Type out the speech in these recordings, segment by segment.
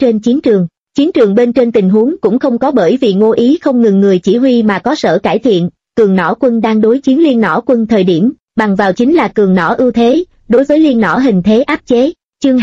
trên chiến trường. Chiến trường bên trên tình huống cũng không có bởi vì Ngô Ý không ngừng người chỉ huy mà có sở cải thiện. Cường nỏ quân đang đối chiến liên nỏ quân thời điểm, bằng vào chính là cường nỏ ưu thế, đối với liên nỏ hình thế áp chế. Chương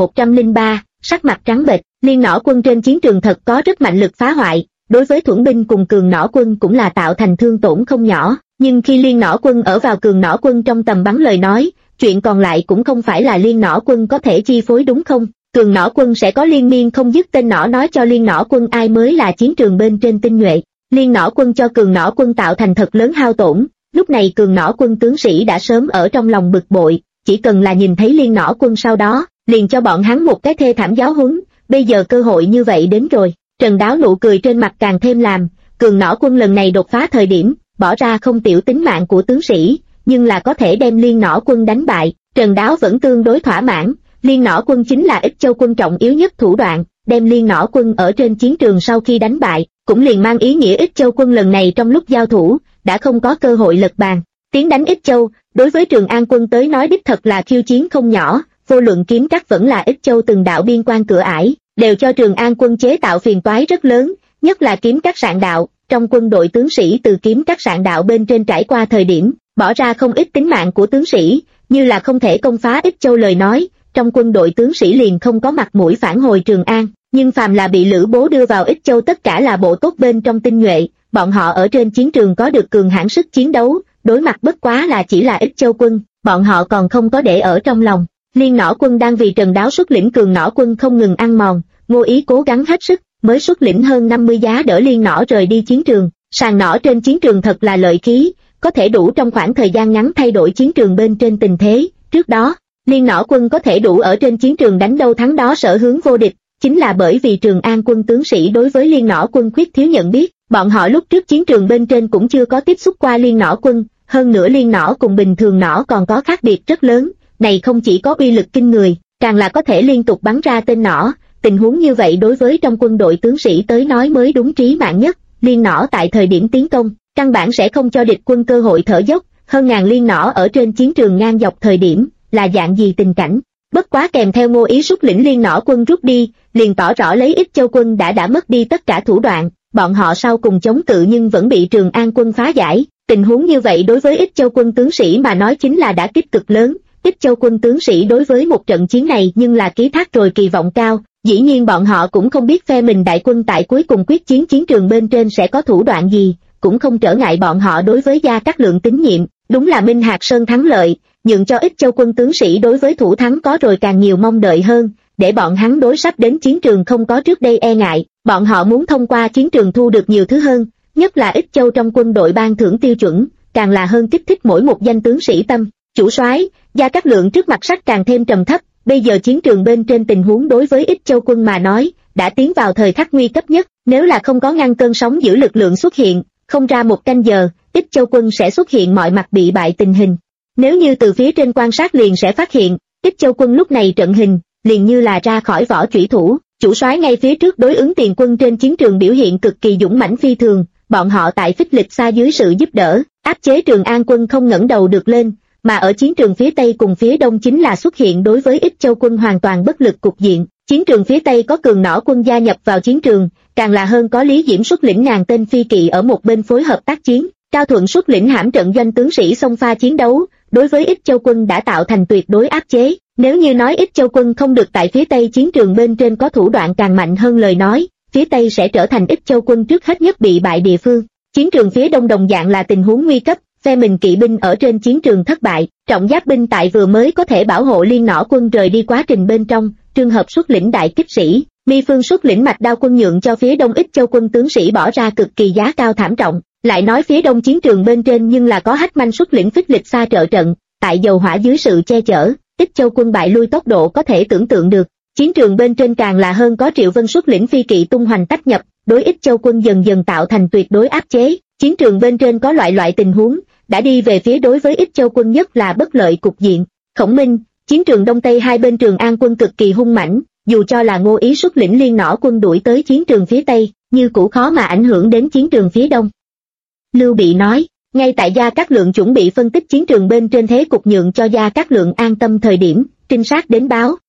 2103, sắc mặt trắng bệch. Liên nỏ quân trên chiến trường thật có rất mạnh lực phá hoại, đối với thuẫn binh cùng cường nỏ quân cũng là tạo thành thương tổn không nhỏ. Nhưng khi liên nỏ quân ở vào cường nỏ quân trong tầm bắn lời nói, chuyện còn lại cũng không phải là liên nỏ quân có thể chi phối đúng không? Cường nỏ quân sẽ có liên miên không dứt tên nỏ nói cho liên nỏ quân ai mới là chiến trường bên trên tinh nhuệ. Liên nỏ quân cho cường nỏ quân tạo thành thật lớn hao tổn, lúc này cường nỏ quân tướng sĩ đã sớm ở trong lòng bực bội, chỉ cần là nhìn thấy liên nỏ quân sau đó, liền cho bọn hắn một cái thê thảm giáo huấn, bây giờ cơ hội như vậy đến rồi. Trần Đáo nụ cười trên mặt càng thêm làm, cường nỏ quân lần này đột phá thời điểm, bỏ ra không tiểu tính mạng của tướng sĩ, nhưng là có thể đem liên nỏ quân đánh bại, Trần Đáo vẫn tương đối thỏa mãn. Liên nỏ quân chính là Ích Châu quân trọng yếu nhất thủ đoạn, đem liên nỏ quân ở trên chiến trường sau khi đánh bại, cũng liền mang ý nghĩa Ích Châu quân lần này trong lúc giao thủ, đã không có cơ hội lật bàn. Tiến đánh Ích Châu, đối với Trường An quân tới nói đích thật là khiêu chiến không nhỏ, vô luận kiếm cắt vẫn là Ích Châu từng đạo biên quan cửa ải, đều cho Trường An quân chế tạo phiền toái rất lớn, nhất là kiếm cắt sạn đạo, trong quân đội tướng sĩ từ kiếm cắt sạn đạo bên trên trải qua thời điểm, bỏ ra không ít tính mạng của tướng sĩ, như là không thể công phá Ích Châu lời nói, trong quân đội tướng sĩ liền không có mặt mũi phản hồi Trường An, nhưng phàm là bị Lữ Bố đưa vào Ích Châu tất cả là bộ tốt bên trong tinh nhuệ, bọn họ ở trên chiến trường có được cường hãn sức chiến đấu, đối mặt bất quá là chỉ là Ích Châu quân, bọn họ còn không có để ở trong lòng. Liên nỏ quân đang vì Trần Đáo xuất lĩnh cường nỏ quân không ngừng ăn mòn, Ngô Ý cố gắng hết sức, mới xuất lĩnh hơn 50 giá đỡ liên nỏ rời đi chiến trường. Sàn nỏ trên chiến trường thật là lợi khí, có thể đủ trong khoảng thời gian ngắn thay đổi chiến trường bên trên tình thế. Trước đó, liên nỏ quân có thể đủ ở trên chiến trường đánh đâu thắng đó sở hướng vô địch, chính là bởi vì Trường An quân tướng sĩ đối với liên nỏ quân khuyết thiếu nhận biết, bọn họ lúc trước chiến trường bên trên cũng chưa có tiếp xúc qua liên nỏ quân, hơn nữa liên nỏ cùng bình thường nỏ còn có khác biệt rất lớn, này không chỉ có uy lực kinh người, càng là có thể liên tục bắn ra tên nỏ, tình huống như vậy đối với trong quân đội tướng sĩ tới nói mới đúng trí mạng nhất. Liên nỏ tại thời điểm tiến công, căn bản sẽ không cho địch quân cơ hội thở dốc, hơn ngàn liên nỏ ở trên chiến trường ngang dọc thời điểm, là dạng gì tình cảnh. Bất quá kèm theo Ngô Ý xuất lĩnh liên nỏ quân rút đi, liền tỏ rõ lấy Ích Châu quân đã mất đi tất cả thủ đoạn, bọn họ sau cùng chống cự nhưng vẫn bị Trường An quân phá giải. Tình huống như vậy đối với Ích Châu quân tướng sĩ mà nói chính là đả kích cực lớn. Ích Châu quân tướng sĩ đối với một trận chiến này nhưng là ký thác rồi kỳ vọng cao, dĩ nhiên bọn họ cũng không biết phe mình đại quân tại cuối cùng quyết chiến chiến trường bên trên sẽ có thủ đoạn gì, cũng không trở ngại bọn họ đối với Gia Cát Lượng tín nhiệm, đúng là Minh Hạc Sơn thắng lợi, nhượng cho Ích Châu quân tướng sĩ đối với thủ thắng có rồi càng nhiều mong đợi hơn, để bọn hắn đối sắp đến chiến trường không có trước đây e ngại, bọn họ muốn thông qua chiến trường thu được nhiều thứ hơn, nhất là Ích Châu trong quân đội ban thưởng tiêu chuẩn, càng là hơn kích thích mỗi một danh tướng sĩ tâm. Chủ soái, Gia Cát Lượng trước mặt sắc càng thêm trầm thấp, bây giờ chiến trường bên trên tình huống đối với Ích Châu quân mà nói, đã tiến vào thời khắc nguy cấp nhất, nếu là không có ngăn cơn sóng giữ lực lượng xuất hiện, không ra một canh giờ, Ích Châu quân sẽ xuất hiện mọi mặt bị bại tình hình. Nếu như từ phía trên quan sát liền sẽ phát hiện, Ích Châu quân lúc này trận hình, liền như là ra khỏi vỏ chủy thủ, chủ soái ngay phía trước đối ứng tiền quân trên chiến trường biểu hiện cực kỳ dũng mãnh phi thường, bọn họ tại phích lịch xa dưới sự giúp đỡ, áp chế Trường An quân không ngẩng đầu được lên, mà ở chiến trường phía Tây cùng phía Đông chính là xuất hiện đối với Ích Châu quân hoàn toàn bất lực cục diện. Chiến trường phía Tây có cường nỏ quân gia nhập vào chiến trường, càng là hơn có Lý Diễm xuất lĩnh ngàn tên phi kỵ ở một bên phối hợp tác chiến, Cao Thuận xuất lĩnh hãm trận doanh tướng sĩ xông pha chiến đấu, đối với Ích Châu quân đã tạo thành tuyệt đối áp chế. Nếu như nói Ích Châu quân không được tại phía Tây chiến trường bên trên có thủ đoạn càng mạnh hơn lời nói, phía Tây sẽ trở thành Ích Châu quân trước hết nhất bị bại địa phương. Chiến trường phía Đông đồng dạng là tình huống nguy cấp, phe mình kỵ binh ở trên chiến trường thất bại, trọng giáp binh tại vừa mới có thể bảo hộ liên nỏ quân rời đi quá trình bên trong, Trường Hợp xuất lĩnh đại kích sĩ, Mi Phương xuất lĩnh mạch đao quân nhượng cho phía Đông Ích Châu quân tướng sĩ bỏ ra cực kỳ giá cao thảm trọng. Lại nói phía Đông chiến trường bên trên nhưng là có Hách Manh xuất lĩnh phích lịch xa trợ trận, tại dầu hỏa dưới sự che chở, Ích Châu quân bại lui tốc độ có thể tưởng tượng được. Chiến trường bên trên càng là hơn có Triệu Vân xuất lĩnh phi kỵ tung hoành tách nhập, đối Ích Châu quân dần dần tạo thành tuyệt đối áp chế. Chiến trường bên trên có loại tình huống đã đi về phía đối với Ích Châu quân nhất là bất lợi cục diện. Khổng Minh, chiến trường Đông Tây hai bên Trường An quân cực kỳ hung mãnh, dù cho là Ngô Ý xuất lĩnh liên nỏ quân đuổi tới chiến trường phía Tây, như cũ khó mà ảnh hưởng đến chiến trường phía Đông. Lưu Bị nói, ngay tại Gia Cát Lượng chuẩn bị phân tích chiến trường bên trên thế cục nhượng cho Gia Cát Lượng an tâm thời điểm, trinh sát đến báo,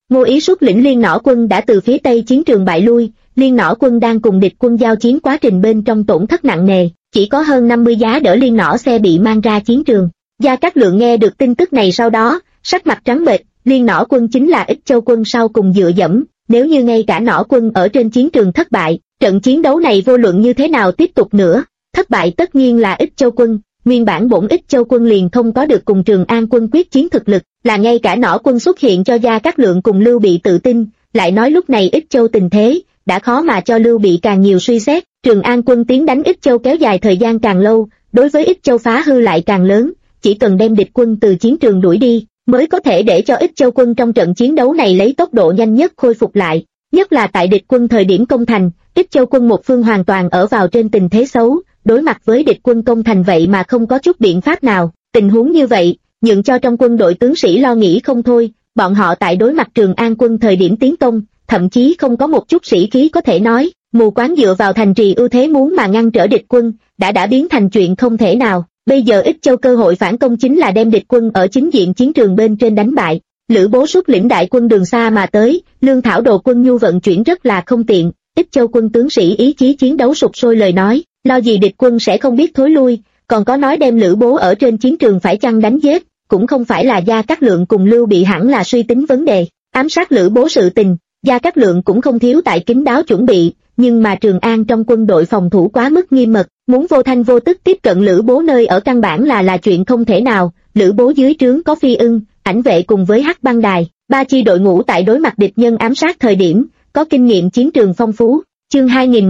Ngô Ý xuất lĩnh Liên Nỏ quân đã từ phía tây chiến trường bại lui, Liên Nỏ quân đang cùng địch quân giao chiến, quá trình bên trong tổn thất nặng nề, chỉ có hơn 50 giá đỡ Liên Nỏ xe bị mang ra chiến trường. Gia Cát Lượng nghe được tin tức này sau đó, sắc mặt trắng bệch, Liên Nỏ quân chính là Ích Châu quân sau cùng dựa dẫm, nếu như ngay cả Nỏ quân ở trên chiến trường thất bại, trận chiến đấu này vô luận như thế nào tiếp tục nữa, thất bại tất nhiên là Ích Châu quân. Nguyên bản bổn Ích Châu quân liền không có được cùng Trường An quân quyết chiến thực lực, là ngay cả Nỏ quân xuất hiện cho Gia Cát Lượng cùng Lưu Bị tự tin, lại nói lúc này Ích Châu tình thế đã khó mà cho Lưu Bị càng nhiều suy xét, Trường An quân tiến đánh Ích Châu kéo dài thời gian càng lâu, đối với Ích Châu phá hư lại càng lớn, chỉ cần đem địch quân từ chiến trường đuổi đi, mới có thể để cho Ích Châu quân trong trận chiến đấu này lấy tốc độ nhanh nhất khôi phục lại, nhất là tại địch quân thời điểm công thành, Ích Châu quân một phương hoàn toàn ở vào trên tình thế xấu, đối mặt với địch quân công thành vậy mà không có chút biện pháp nào, tình huống như vậy, nhượng cho trong quân đội tướng sĩ lo nghĩ không thôi, bọn họ tại đối mặt Trường An quân thời điểm tiến công, thậm chí không có một chút sĩ khí có thể nói, mù quáng dựa vào thành trì ưu thế muốn mà ngăn trở địch quân, đã biến thành chuyện không thể nào. Bây giờ Ích Châu cơ hội phản công chính là đem địch quân ở chính diện chiến trường bên trên đánh bại. Lữ Bố xuất lĩnh đại quân đường xa mà tới, lương thảo đồ quân nhu vận chuyển rất là không tiện, Ích Châu quân tướng sĩ ý chí chiến đấu sục sôi lời nói, lo gì địch quân sẽ không biết thối lui, còn có nói đem Lữ Bố ở trên chiến trường phải chăng đánh giết, cũng không phải là Gia Cát Lượng cùng Lưu Bị hẳn là suy tính vấn đề, ám sát Lữ Bố sự tình, Gia Cát Lượng cũng không thiếu tại kín đáo chuẩn bị, nhưng mà Trường An trong quân đội phòng thủ quá mức nghiêm mật, muốn vô thanh vô tức tiếp cận Lữ Bố nơi ở căn bản là chuyện không thể nào. Lữ Bố dưới trướng có Phi Ưng, Ảnh vệ cùng với Hắc Băng Đài, ba chi đội ngũ tại đối mặt địch nhân ám sát thời điểm, có kinh nghiệm chiến trường phong phú. Chương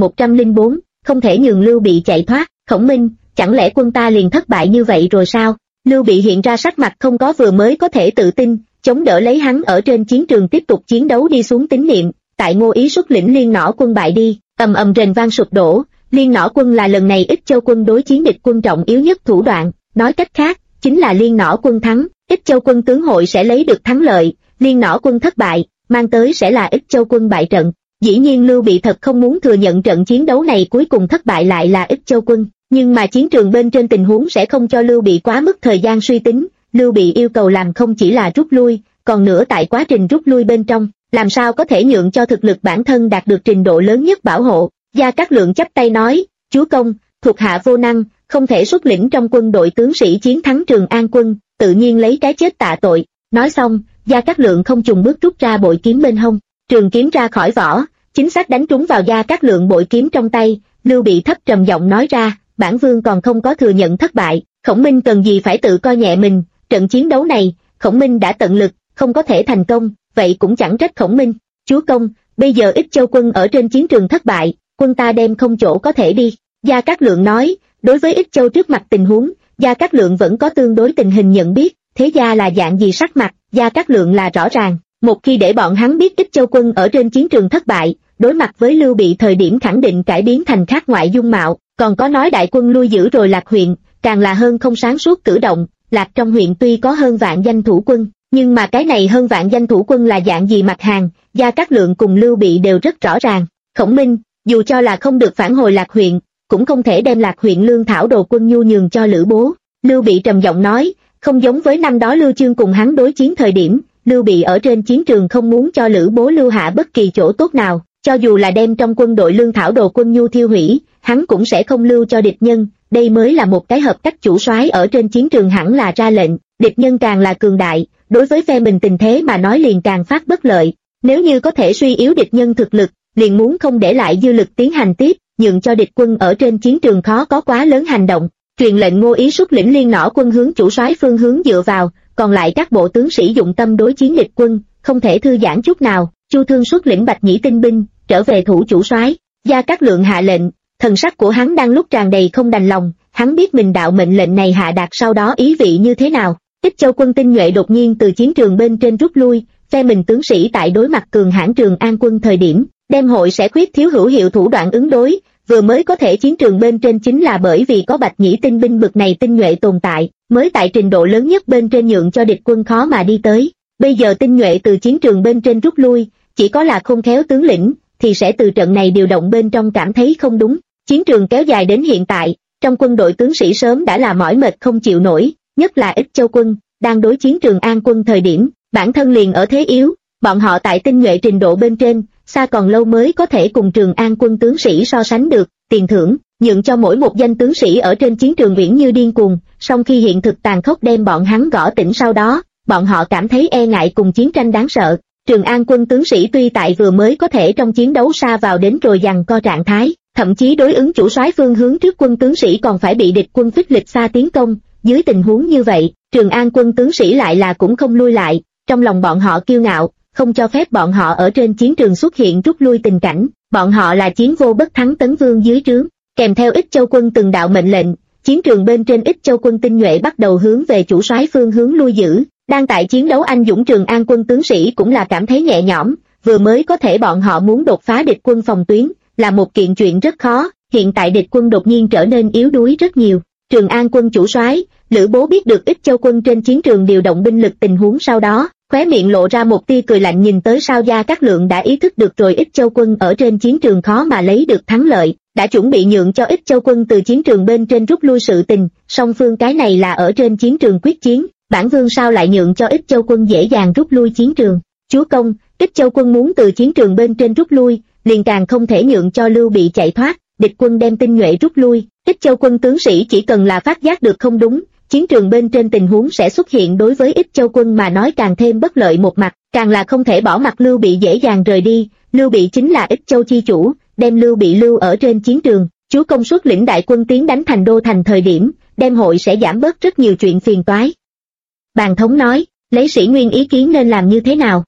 2104, không thể nhường Lưu Bị chạy thoát. Khổng Minh, chẳng lẽ quân ta liền thất bại như vậy rồi sao? Lưu Bị hiện ra sắc mặt không có vừa mới có thể tự tin, chống đỡ lấy hắn ở trên chiến trường tiếp tục chiến đấu đi xuống tín niệm. Tại Ngô Ý xuất lĩnh Liên Nỏ quân bại đi, ầm ầm rền vang sụp đổ. Liên Nỏ quân là lần này Ích Châu quân đối chiến địch quân trọng yếu nhất thủ đoạn, nói cách khác, chính là Liên Nỏ quân thắng, Ích Châu quân tướng hội sẽ lấy được thắng lợi, Liên Nỏ quân thất bại, mang tới sẽ là Ích Châu quân bại trận. Dĩ nhiên Lưu Bị thật không muốn thừa nhận trận chiến đấu này cuối cùng thất bại lại là Ích Châu quân, nhưng mà chiến trường bên trên tình huống sẽ không cho Lưu Bị quá mức thời gian suy tính, Lưu Bị yêu cầu làm không chỉ là rút lui, còn nữa tại quá trình rút lui bên trong, làm sao có thể nhượng cho thực lực bản thân đạt được trình độ lớn nhất bảo hộ. Gia Cát Lượng chắp tay nói, chúa công, thuộc hạ vô năng, không thể xuất lĩnh trong quân đội tướng sĩ chiến thắng Trường An quân, tự nhiên lấy cái chết tạ tội. Nói xong, Gia Cát Lượng không chùng bước rút ra bội kiếm bên hông, trường kiếm ra khỏi vỏ, chính xác đánh trúng vào Gia Cát Lượng bội kiếm trong tay. Lưu Bị thấp trầm giọng nói ra, bản vương còn không có thừa nhận thất bại, Khổng Minh cần gì phải tự coi nhẹ mình, trận chiến đấu này, Khổng Minh đã tận lực, không có thể thành công, vậy cũng chẳng trách Khổng Minh. Chúa công, bây giờ Ích Châu quân ở trên chiến trường thất bại, quân ta đem không chỗ có thể đi. Gia Cát Lượng nói, đối với Ích Châu trước mặt tình huống, Gia Cát Lượng vẫn có tương đối tình hình nhận biết, thế gia là dạng gì sắc mặt, Gia Cát Lượng là rõ ràng, một khi để bọn hắn biết Ích Châu quân ở trên chiến trường thất bại, đối mặt với Lưu Bị thời điểm khẳng định cải biến thành khác ngoại dung mạo, còn có nói đại quân lui giữ rồi Lạc huyện, càng là hơn không sáng suốt cử động. Lạc trong huyện tuy có hơn vạn danh thủ quân, nhưng mà cái này hơn vạn danh thủ quân là dạng gì mặt hàng, Gia Cát Lượng cùng Lưu Bị đều rất rõ ràng. Khổng Minh, dù cho là không được phản hồi Lạc huyện, cũng không thể đem Lạc huyện lương thảo đồ quân nhu nhường cho Lữ Bố. Lưu Bị trầm giọng nói, không giống với năm đó Lưu Chương cùng hắn đối chiến thời điểm, Lưu Bị ở trên chiến trường không muốn cho Lữ Bố lưu hạ bất kỳ chỗ tốt nào, cho dù là đem trong quân đội lương thảo đồ quân nhu thiêu hủy, hắn cũng sẽ không lưu cho địch nhân. Đây mới là một cái hợp cách chủ soái ở trên chiến trường hẳn là ra lệnh, địch nhân càng là cường đại, đối với phe mình tình thế mà nói liền càng phát bất lợi. Nếu như có thể suy yếu địch nhân thực lực, liền muốn không để lại dư lực tiến hành tiếp, nhượng cho địch quân ở trên chiến trường khó có quá lớn hành động. Truyền lệnh Ngô Ý xuất lĩnh Liên Nỏ quân hướng chủ soái phương hướng dựa vào, còn lại các bộ tướng sĩ dụng tâm đối chiến địch quân, không thể thư giãn chút nào. Chu Thương xuất lĩnh Bạch Nhĩ tinh binh, trở về thủ chủ soái. Gia Cát Lượng hạ lệnh, thần sắc của hắn đang lúc tràn đầy không đành lòng, hắn biết mình đạo mệnh lệnh này hạ đạt sau đó ý vị như thế nào. Ích Châu quân tinh nhuệ đột nhiên từ chiến trường bên trên rút lui, phe mình tướng sĩ tại đối mặt cường hãn Trường An quân thời điểm, đem hội sẽ khuyết thiếu hữu hiệu thủ đoạn ứng đối, vừa mới có thể chiến trường bên trên chính là bởi vì có Bạch Nhĩ tinh binh bực này tinh nhuệ tồn tại, mới tại trình độ lớn nhất bên trên nhượng cho địch quân khó mà đi tới. Bây giờ tinh nhuệ từ chiến trường bên trên rút lui, chỉ có là khôn khéo tướng lĩnh, thì sẽ từ trận này điều động bên trong cảm thấy không đúng. Chiến trường kéo dài đến hiện tại, trong quân đội tướng sĩ sớm đã là mỏi mệt không chịu nổi, nhất là Ích Châu quân, đang đối chiến Trường An quân thời điểm, bản thân liền ở thế yếu, Bọn họ tại tinh nhuệ trình độ bên trên, xa còn lâu mới có thể cùng Trường An quân tướng sĩ so sánh được. Tiền thưởng nhượng cho mỗi một danh tướng sĩ ở trên chiến trường uyển như điên cuồng, song khi hiện thực tàn khốc đem bọn hắn gõ tỉnh sau đó, bọn họ cảm thấy e ngại cùng chiến tranh đáng sợ. Trường An quân tướng sĩ tuy tại vừa mới có thể trong chiến đấu sa vào đến rồi giằng co trạng thái, thậm chí đối ứng chủ soái phương hướng trước quân tướng sĩ còn phải bị địch quân phích lịch xa tiến công. Dưới tình huống như vậy, Trường An quân tướng sĩ lại là cũng không lui lại, trong lòng bọn họ kiêu ngạo, không cho phép bọn họ ở trên chiến trường xuất hiện rút lui tình cảnh. Bọn họ là chiến vô bất thắng tấn vương dưới trướng. Kèm theo Ích Châu quân từng đạo mệnh lệnh, chiến trường bên trên Ích Châu quân tinh nhuệ bắt đầu hướng về chủ soái phương hướng lui giữ. Đang tại chiến đấu anh dũng Trường An quân tướng sĩ cũng là cảm thấy nhẹ nhõm, vừa mới có thể bọn họ muốn đột phá địch quân phòng tuyến, là một kiện chuyện rất khó, hiện tại địch quân đột nhiên trở nên yếu đuối rất nhiều. Trường An quân chủ soái, Lữ Bố biết được Ích Châu quân trên chiến trường điều động binh lực tình huống sau đó, khóe miệng lộ ra một tia cười lạnh nhìn tới Sao Gia Cát Lượng đã ý thức được rồi Ích Châu quân ở trên chiến trường khó mà lấy được thắng lợi, đã chuẩn bị nhượng cho Ích Châu quân từ chiến trường bên trên rút lui sự tình, song phương cái này là ở trên chiến trường quyết chiến, bản vương sao lại nhượng cho Ích Châu quân dễ dàng rút lui chiến trường. Chúa công, Ích Châu quân muốn từ chiến trường bên trên rút lui, liền càng không thể nhượng cho Lưu Bị chạy thoát, địch quân đem tinh nhuệ rút lui, Ích Châu quân tướng sĩ chỉ cần là phát giác được không đúng, chiến trường bên trên tình huống sẽ xuất hiện đối với Ích Châu quân mà nói càng thêm bất lợi một mặt, càng là không thể bỏ mặc Lưu Bị dễ dàng rời đi. Lưu Bị chính là Ích Châu chi chủ, đem Lưu Bị lưu ở trên chiến trường, chúa công suất lĩnh đại quân tiến đánh thành đô thành thời điểm, đem hội sẽ giảm bớt rất nhiều chuyện phiền toái. Bàn thống nói, lấy sĩ nguyên ý kiến nên làm như thế nào?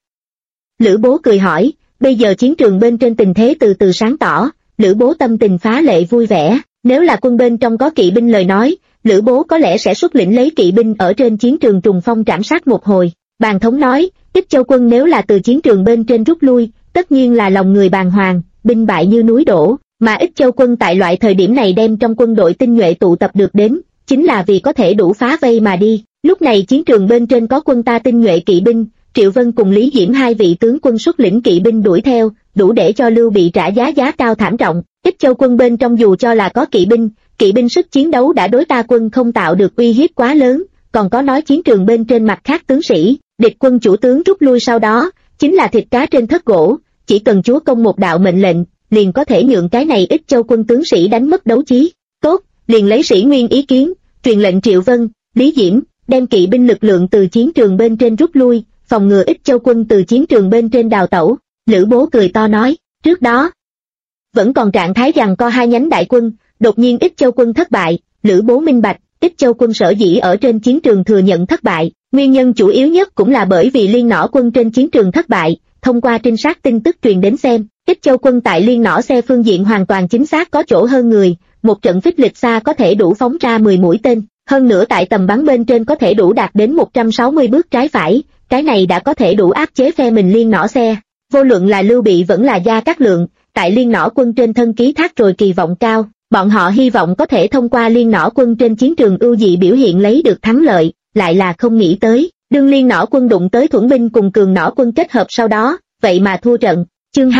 Lữ Bố cười hỏi, bây giờ chiến trường bên trên tình thế từ từ sáng tỏ, Lữ Bố tâm tình phá lệ vui vẻ, nếu là quân bên trong có kỵ binh lời nói, Lữ Bố có lẽ sẽ xuất lĩnh lấy kỵ binh ở trên chiến trường trùng phong trảm sát một hồi. Bàn thống nói, Ích Châu quân nếu là từ chiến trường bên trên rút lui, tất nhiên là lòng người bàng hoàng, binh bại như núi đổ, mà Ích Châu quân tại loại thời điểm này đem trong quân đội tinh nhuệ tụ tập được đến, chính là vì có thể đủ phá vây mà đi. Lúc này chiến trường bên trên có quân ta tinh nhuệ kỵ binh, Triệu Vân cùng Lý Diễm hai vị tướng quân xuất lĩnh kỵ binh đuổi theo, đủ để cho Lưu Bị trả giá cao thảm trọng. Ích Châu quân bên trong dù cho là có kỵ binh sức chiến đấu đã đối ta quân không tạo được uy hiếp quá lớn, còn có nói chiến trường bên trên mặt khác tướng sĩ, địch quân chủ tướng rút lui sau đó, chính là thịt cá trên thớt gỗ, chỉ cần chúa công một đạo mệnh lệnh, liền có thể nhượng cái này Ích Châu quân tướng sĩ đánh mất đấu trí. Tốt, liền lấy sĩ nguyên ý kiến, truyền lệnh Triệu Vân, Lý Diễm, đem kỵ binh lực lượng từ chiến trường bên trên rút lui, phòng ngừa Ích Châu quân từ chiến trường bên trên đào tẩu. Lữ Bố cười to nói, trước đó vẫn còn trạng thái giằng co hai nhánh đại quân, đột nhiên Ích Châu quân thất bại, Lữ Bố minh bạch, Ích Châu quân sở dĩ ở trên chiến trường thừa nhận thất bại, nguyên nhân chủ yếu nhất cũng là bởi vì Liên Nỏ quân trên chiến trường thất bại. Thông qua trinh sát tin tức truyền đến xem, Ích Châu quân tại Liên Nỏ xe phương diện hoàn toàn chính xác có chỗ hơn người, một trận phích lịch xa có thể đủ phóng ra 10 mũi tên, hơn nữa tại tầm bắn bên trên có thể đủ đạt đến 160 bước trái phải, cái này đã có thể đủ áp chế phe mình Liên Nỏ xe. Vô luận là Lưu Bị vẫn là Gia Cát Lượng, tại Liên Nỏ quân trên thân ký thác rồi kỳ vọng cao, bọn họ hy vọng có thể thông qua Liên Nỏ quân trên chiến trường ưu dị biểu hiện lấy được thắng lợi, lại là không nghĩ tới, đương Liên Nỏ quân đụng tới Thuẫn binh cùng Cường Nỏ quân kết hợp sau đó, vậy mà thua trận. Chương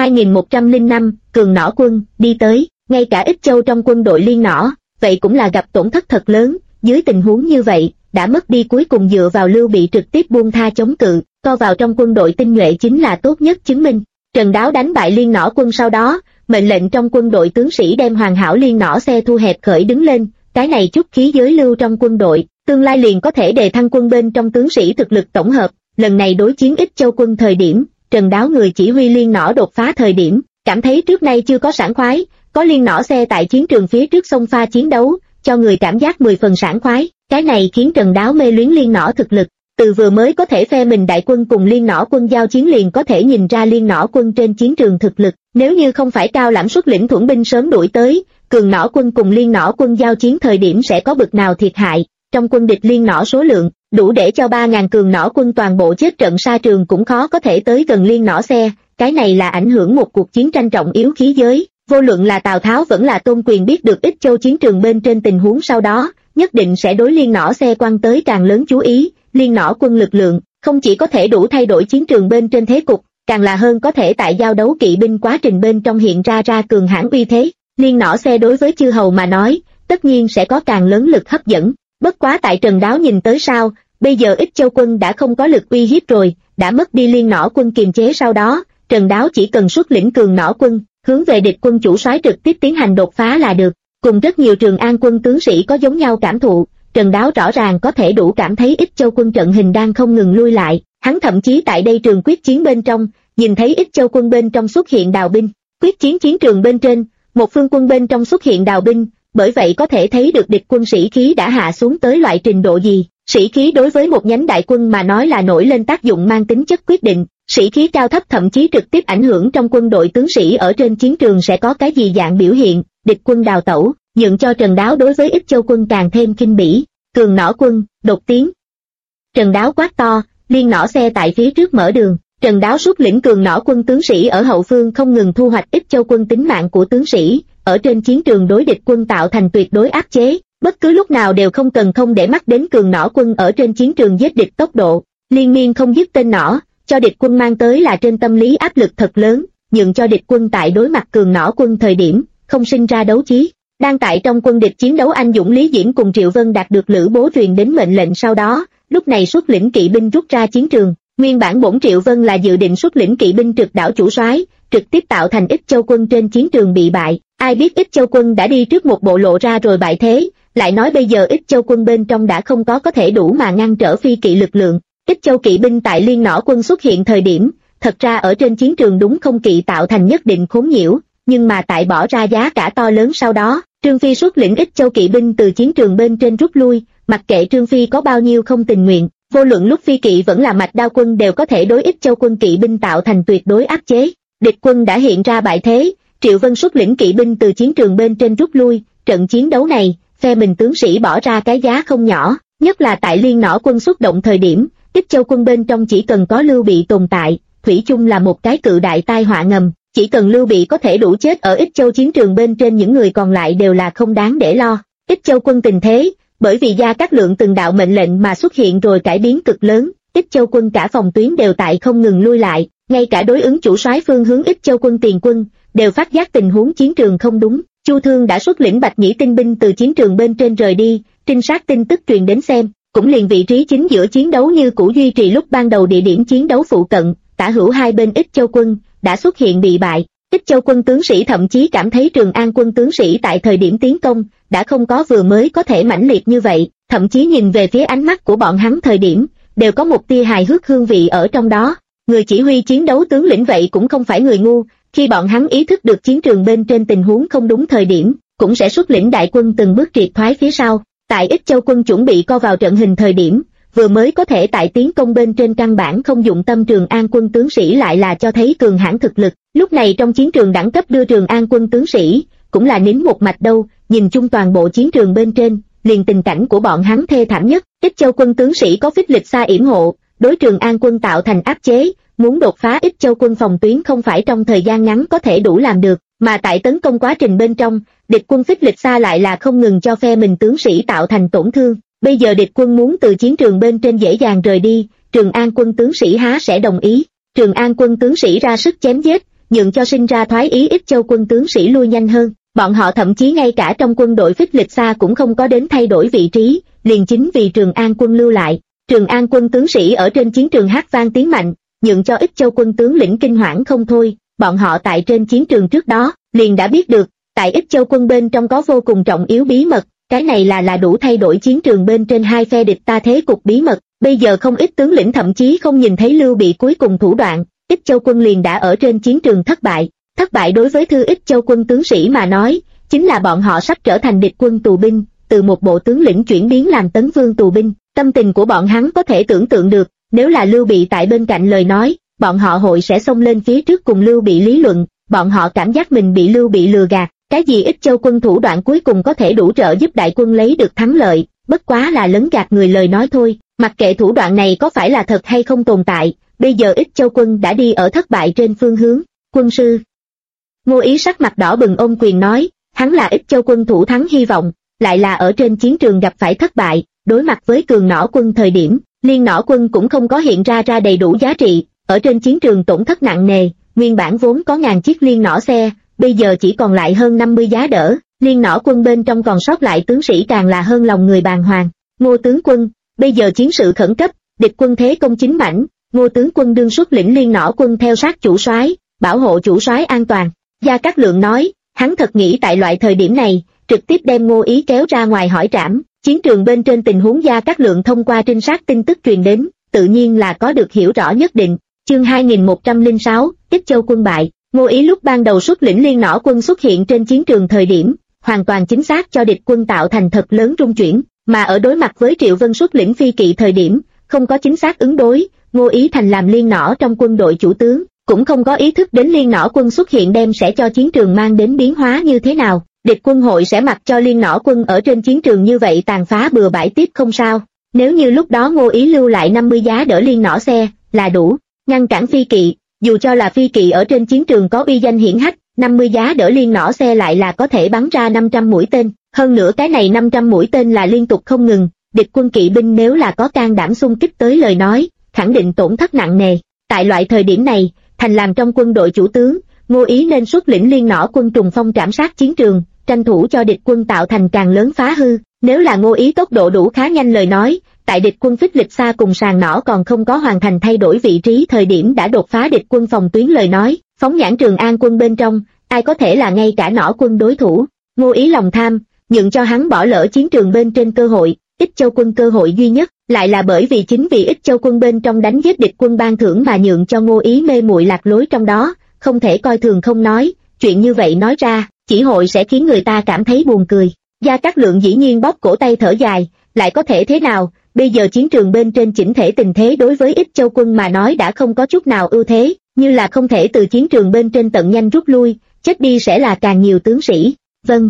2105, Cường Nỏ quân đi tới, ngay cả Ích Châu trong quân đội Liên Nỏ, vậy cũng là gặp tổn thất thật lớn. Dưới tình huống như vậy, đã mất đi cuối cùng dựa vào Lưu Bị trực tiếp buông tha chống cự, co vào trong quân đội tinh nhuệ chính là tốt nhất chứng minh. Trần Đáo đánh bại Liên Nỏ quân sau đó, mệnh lệnh trong quân đội tướng sĩ đem hoàn hảo Liên Nỏ xe thu hẹp khởi đứng lên, cái này chút khí giới lưu trong quân đội, tương lai liền có thể đề thăng quân bên trong tướng sĩ thực lực tổng hợp. Lần này đối chiến Ích Châu quân thời điểm, Trần Đáo người chỉ huy Liên Nỏ đột phá thời điểm, cảm thấy trước nay chưa có sảng khoái, có Liên Nỏ xe tại chiến trường phía trước xông pha chiến đấu, cho người cảm giác 10 phần sảng khoái, cái này khiến Trần Đáo mê luyến Liên Nỏ thực lực. Từ vừa mới có thể phe mình đại quân cùng Liên Nỏ quân giao chiến liền có thể nhìn ra Liên Nỏ quân trên chiến trường thực lực, nếu như không phải Cao Lãm xuất lĩnh Thuẫn binh sớm đuổi tới, Cường Nỏ quân cùng Liên Nỏ quân giao chiến thời điểm sẽ có bực nào thiệt hại. Trong quân địch Liên Nỏ số lượng đủ để cho 3.000 Cường Nỏ quân toàn bộ chết trận sa trường cũng khó có thể tới gần Liên Nỏ xe, cái này là ảnh hưởng một cuộc chiến tranh trọng yếu khí giới. Vô luận là Tào Tháo vẫn là Tôn Quyền biết được Ích Châu chiến trường bên trên tình huống sau đó, nhất định sẽ đối Liên Nỏ xe quăng tới càng lớn chú ý. Liên Nỏ quân lực lượng không chỉ có thể đủ thay đổi chiến trường bên trên thế cục, càng là hơn có thể tại giao đấu kỵ binh quá trình bên trong hiện ra cường hãn uy thế. Liên Nỏ xe đối với chư hầu mà nói, tất nhiên sẽ có càng lớn lực hấp dẫn. Bất quá tại Trần Đáo nhìn tới sao, bây giờ Ích Châu quân đã không có lực uy hiếp rồi, đã mất đi liên nỏ quân kiềm chế, sau đó Trần Đáo chỉ cần xuất lĩnh cường nỏ quân, hướng về địch quân chủ soái trực tiếp tiến hành đột phá là được. Cùng rất nhiều Trường An quân tướng sĩ có giống nhau cảm thụ, Trần Đáo rõ ràng có thể đủ cảm thấy Ích Châu quân trận hình đang không ngừng lui lại, hắn thậm chí tại đây trường quyết chiến bên trong, nhìn thấy Ích Châu quân bên trong xuất hiện đào binh, quyết chiến chiến trường bên trên, một phương quân bên trong xuất hiện đào binh, bởi vậy có thể thấy được địch quân sĩ khí đã hạ xuống tới loại trình độ gì. Sĩ khí đối với một nhánh đại quân mà nói là nổi lên tác dụng mang tính chất quyết định, sĩ khí cao thấp thậm chí trực tiếp ảnh hưởng trong quân đội tướng sĩ ở trên chiến trường sẽ có cái gì dạng biểu hiện. Địch quân đào tẩu, nhượng cho Trần Đáo đối với Ích Châu quân càng thêm kinh bỉ. Cường nỏ quân, đột tiến. Trần Đáo quát to, liên nỏ xe tại phía trước mở đường. Trần Đáo xuất lĩnh cường nỏ quân tướng sĩ ở hậu phương không ngừng thu hoạch Ích Châu quân tính mạng của tướng sĩ, ở trên chiến trường đối địch quân tạo thành tuyệt đối áp chế, bất cứ lúc nào đều không cần không để mắt đến cường nỏ quân ở trên chiến trường giết địch tốc độ liên miên không dứt tên nỏ, cho địch quân mang tới là trên tâm lý áp lực thật lớn, nhượng cho địch quân tại đối mặt cường nỏ quân thời điểm không sinh ra đấu chí. Đang tại trong quân địch chiến đấu anh dũng Lý Diễm cùng Triệu Vân đạt được Lữ Bố truyền đến mệnh lệnh, sau đó lúc này xuất lĩnh kỵ binh rút ra chiến trường. Nguyên bản bổn Triệu Vân là dự định xuất lĩnh kỵ binh trực đảo chủ soái, trực tiếp tạo thành Ích Châu quân trên chiến trường bị bại, ai biết Ích Châu quân đã đi trước một bộ lộ ra rồi bại thế, lại nói bây giờ Ích Châu quân bên trong đã không có thể đủ mà ngăn trở phi kỵ lực lượng. Ích Châu kỵ binh tại liên nỏ quân xuất hiện thời điểm, thật ra ở trên chiến trường đúng không kỵ tạo thành nhất định khốn nhiễu, nhưng mà tại bỏ ra giá cả to lớn sau đó, Trương Phi xuất lĩnh Ích Châu kỵ binh từ chiến trường bên trên rút lui, mặc kệ Trương Phi có bao nhiêu không tình nguyện, vô luận lúc phi kỵ vẫn là mạch đao quân đều có thể đối Ích Châu quân kỵ binh tạo thành tuyệt đối áp chế. Địch quân đã hiện ra bại thế, Triệu Vân xuất lĩnh kỵ binh từ chiến trường bên trên rút lui, trận chiến đấu này, phe mình tướng sĩ bỏ ra cái giá không nhỏ, nhất là tại liên nỏ quân xuất động thời điểm, Ích Châu quân bên trong chỉ cần có Lưu Bị tồn tại, thủy chung là một cái cự đại tai họa ngầm, chỉ cần Lưu Bị có thể đủ chết ở Ích Châu chiến trường bên trên, những người còn lại đều là không đáng để lo. Ích Châu quân tình thế, bởi vì Gia Cát Lượng từng đạo mệnh lệnh mà xuất hiện rồi cải biến cực lớn, Ích Châu quân cả phòng tuyến đều tại không ngừng lui lại, ngay cả đối ứng chủ soái phương hướng Ích Châu quân tiền quân đều phát giác tình huống chiến trường không đúng. Chu Thương đã xuất lĩnh Bạch Nhĩ tinh binh từ chiến trường bên trên rời đi, trinh sát tin tức truyền đến xem, cũng liền vị trí chính giữa chiến đấu như cũ duy trì lúc ban đầu địa điểm chiến đấu phụ cận, tả hữu hai bên Ích Châu quân đã xuất hiện bị bại. Ích Châu quân tướng sĩ thậm chí cảm thấy Trường An quân tướng sĩ tại thời điểm tiến công đã không có vừa mới có thể mãnh liệt như vậy, thậm chí nhìn về phía ánh mắt của bọn hắn thời điểm đều có một tia hài hước hương vị ở trong đó. Người chỉ huy chiến đấu tướng lĩnh vậy cũng không phải người ngu, khi bọn hắn ý thức được chiến trường bên trên tình huống không đúng thời điểm, cũng sẽ xuất lĩnh đại quân từng bước triệt thoái phía sau. Tại Ích Châu quân chuẩn bị co vào trận hình thời điểm, vừa mới có thể tại tiến công bên trên căn bản không dụng tâm Trường An quân tướng sĩ lại là cho thấy cường hãn thực lực. Lúc này trong chiến trường đẳng cấp đưa Trường An quân tướng sĩ cũng là nín một mạch đâu, nhìn chung toàn bộ chiến trường bên trên, liền tình cảnh của bọn hắn thê thảm nhất. Ích Châu quân tướng sĩ có phích lịch xa yểm hộ, đối Trường An quân tạo thành áp chế, muốn đột phá Ích Châu quân phòng tuyến không phải trong thời gian ngắn có thể đủ làm được, mà tại tấn công quá trình bên trong, địch quân phích lịch xa lại là không ngừng cho phe mình tướng sĩ tạo thành tổn thương. Bây giờ địch quân muốn từ chiến trường bên trên dễ dàng rời đi, Trường An quân tướng sĩ há sẽ đồng ý. Trường An quân tướng sĩ ra sức chém giết, nhượng cho sinh ra thoái ý Ích Châu quân tướng sĩ lui nhanh hơn. Bọn họ thậm chí ngay cả trong quân đội phích lịch xa cũng không có đến thay đổi vị trí, liền chính vì Trường An quân lưu lại. Trường An quân tướng sĩ ở trên chiến trường hát vang tiếng mạnh, nhượng cho Ích Châu quân tướng lĩnh kinh hoảng không thôi. Bọn họ tại trên chiến trường trước đó liền đã biết được, tại Ích Châu quân bên trong có vô cùng trọng yếu bí mật, cái này là đủ thay đổi chiến trường bên trên hai phe địch ta thế cục bí mật. Bây giờ không ít tướng lĩnh thậm chí không nhìn thấy Lưu Bị cuối cùng thủ đoạn, Ích Châu quân liền đã ở trên chiến trường thất bại. Thất bại đối với Thư Ích Châu quân tướng sĩ mà nói, chính là bọn họ sắp trở thành địch quân tù binh, từ một bộ tướng lĩnh chuyển biến làm tấn vương tù binh. Tâm tình của bọn hắn có thể tưởng tượng được, nếu là Lưu Bị tại bên cạnh lời nói, bọn họ hội sẽ xông lên phía trước cùng Lưu Bị lý luận, bọn họ cảm giác mình bị Lưu Bị lừa gạt, cái gì Ích Châu quân thủ đoạn cuối cùng có thể đủ trợ giúp đại quân lấy được thắng lợi, bất quá là lấn gạt người lời nói thôi. Mặc kệ thủ đoạn này có phải là thật hay không tồn tại, bây giờ Ích Châu quân đã đi ở thất bại trên phương hướng. Quân sư Ngô Ý sắc mặt đỏ bừng ôm quyền nói, hắn là Ích Châu quân thủ thắng hy vọng, lại là ở trên chiến trường gặp phải thất bại, đối mặt với cường nỏ quân thời điểm, liên nỏ quân cũng không có hiện ra đầy đủ giá trị, ở trên chiến trường tổn thất nặng nề, nguyên bản vốn có 1000 chiếc liên nỏ xe, bây giờ chỉ còn lại hơn 50 giá đỡ, liên nỏ quân bên trong còn sót lại tướng sĩ càng là hơn lòng người bàng hoàng. Ngô tướng quân, bây giờ chiến sự khẩn cấp, địch quân thế công chính mãnh, Ngô tướng quân đương xuất lĩnh Liên Nỏ quân theo sát chủ soái, bảo hộ chủ soái an toàn. Gia Cát Lượng nói, hắn thật nghĩ tại loại thời điểm này, trực tiếp đem Ngô Ý kéo ra ngoài hỏi trảm. Chiến trường bên trên tình huống Gia Cát Lượng thông qua trinh sát tin tức truyền đến, tự nhiên là có được hiểu rõ nhất định. Chương 2106, Ích Châu quân bại. Ngô Ý lúc ban đầu xuất lĩnh Liên Nỏ quân xuất hiện trên chiến trường thời điểm, hoàn toàn chính xác cho địch quân tạo thành thật lớn rung chuyển, mà ở đối mặt với Triệu Vân xuất lĩnh phi kỵ thời điểm, không có chính xác ứng đối, Ngô Ý thành làm Liên Nỏ trong quân đội chủ tướng, cũng không có ý thức đến Liên Nỏ quân xuất hiện đem sẽ cho chiến trường mang đến biến hóa như thế nào. Địch quân hội sẽ mặc cho Liên Nỏ quân ở trên chiến trường như vậy tàn phá bừa bãi tiếp không sao. Nếu như lúc đó Ngô Ý lưu lại 50 giá đỡ Liên Nỏ xe là đủ ngăn cản phi kỵ, dù cho là phi kỵ ở trên chiến trường có uy danh hiển hách, 50 giá đỡ Liên Nỏ xe lại là có thể bắn ra 500 mũi tên, hơn nữa cái này 500 mũi tên là liên tục không ngừng. Địch quân kỵ binh nếu là có can đảm xung kích tới lời nói, khẳng định tổn thất nặng nề. Tại loại thời điểm này, thành làm trong quân đội chủ tướng, Ngô Ý nên xuất lĩnh Liên Nỏ quân trùng phong trảm sát chiến trường, tranh thủ cho địch quân tạo thành càng lớn phá hư. Nếu là Ngô Ý tốc độ đủ khá nhanh lời nói, tại địch quân phích lịch xa cùng sàn nỏ còn không có hoàn thành thay đổi vị trí thời điểm đã đột phá địch quân phòng tuyến lời nói, phóng nhãn Trường An quân bên trong, ai có thể là ngay cả nỏ quân đối thủ. Ngô Ý lòng tham, nhượng cho hắn bỏ lỡ chiến trường bên trên cơ hội. Ích Châu quân cơ hội duy nhất, lại là bởi vì chính vì Ích Châu quân bên trong đánh giết địch quân ban thưởng mà nhượng cho Ngô Ý mê muội lạc lối trong đó, không thể coi thường không nói, chuyện như vậy nói ra, chỉ hội sẽ khiến người ta cảm thấy buồn cười. Gia Cát Lượng dĩ nhiên bóp cổ tay thở dài, lại có thể thế nào, bây giờ chiến trường bên trên chỉnh thể tình thế đối với Ích Châu quân mà nói đã không có chút nào ưu thế, như là không thể từ chiến trường bên trên tận nhanh rút lui, chết đi sẽ là càng nhiều tướng sĩ. Vâng.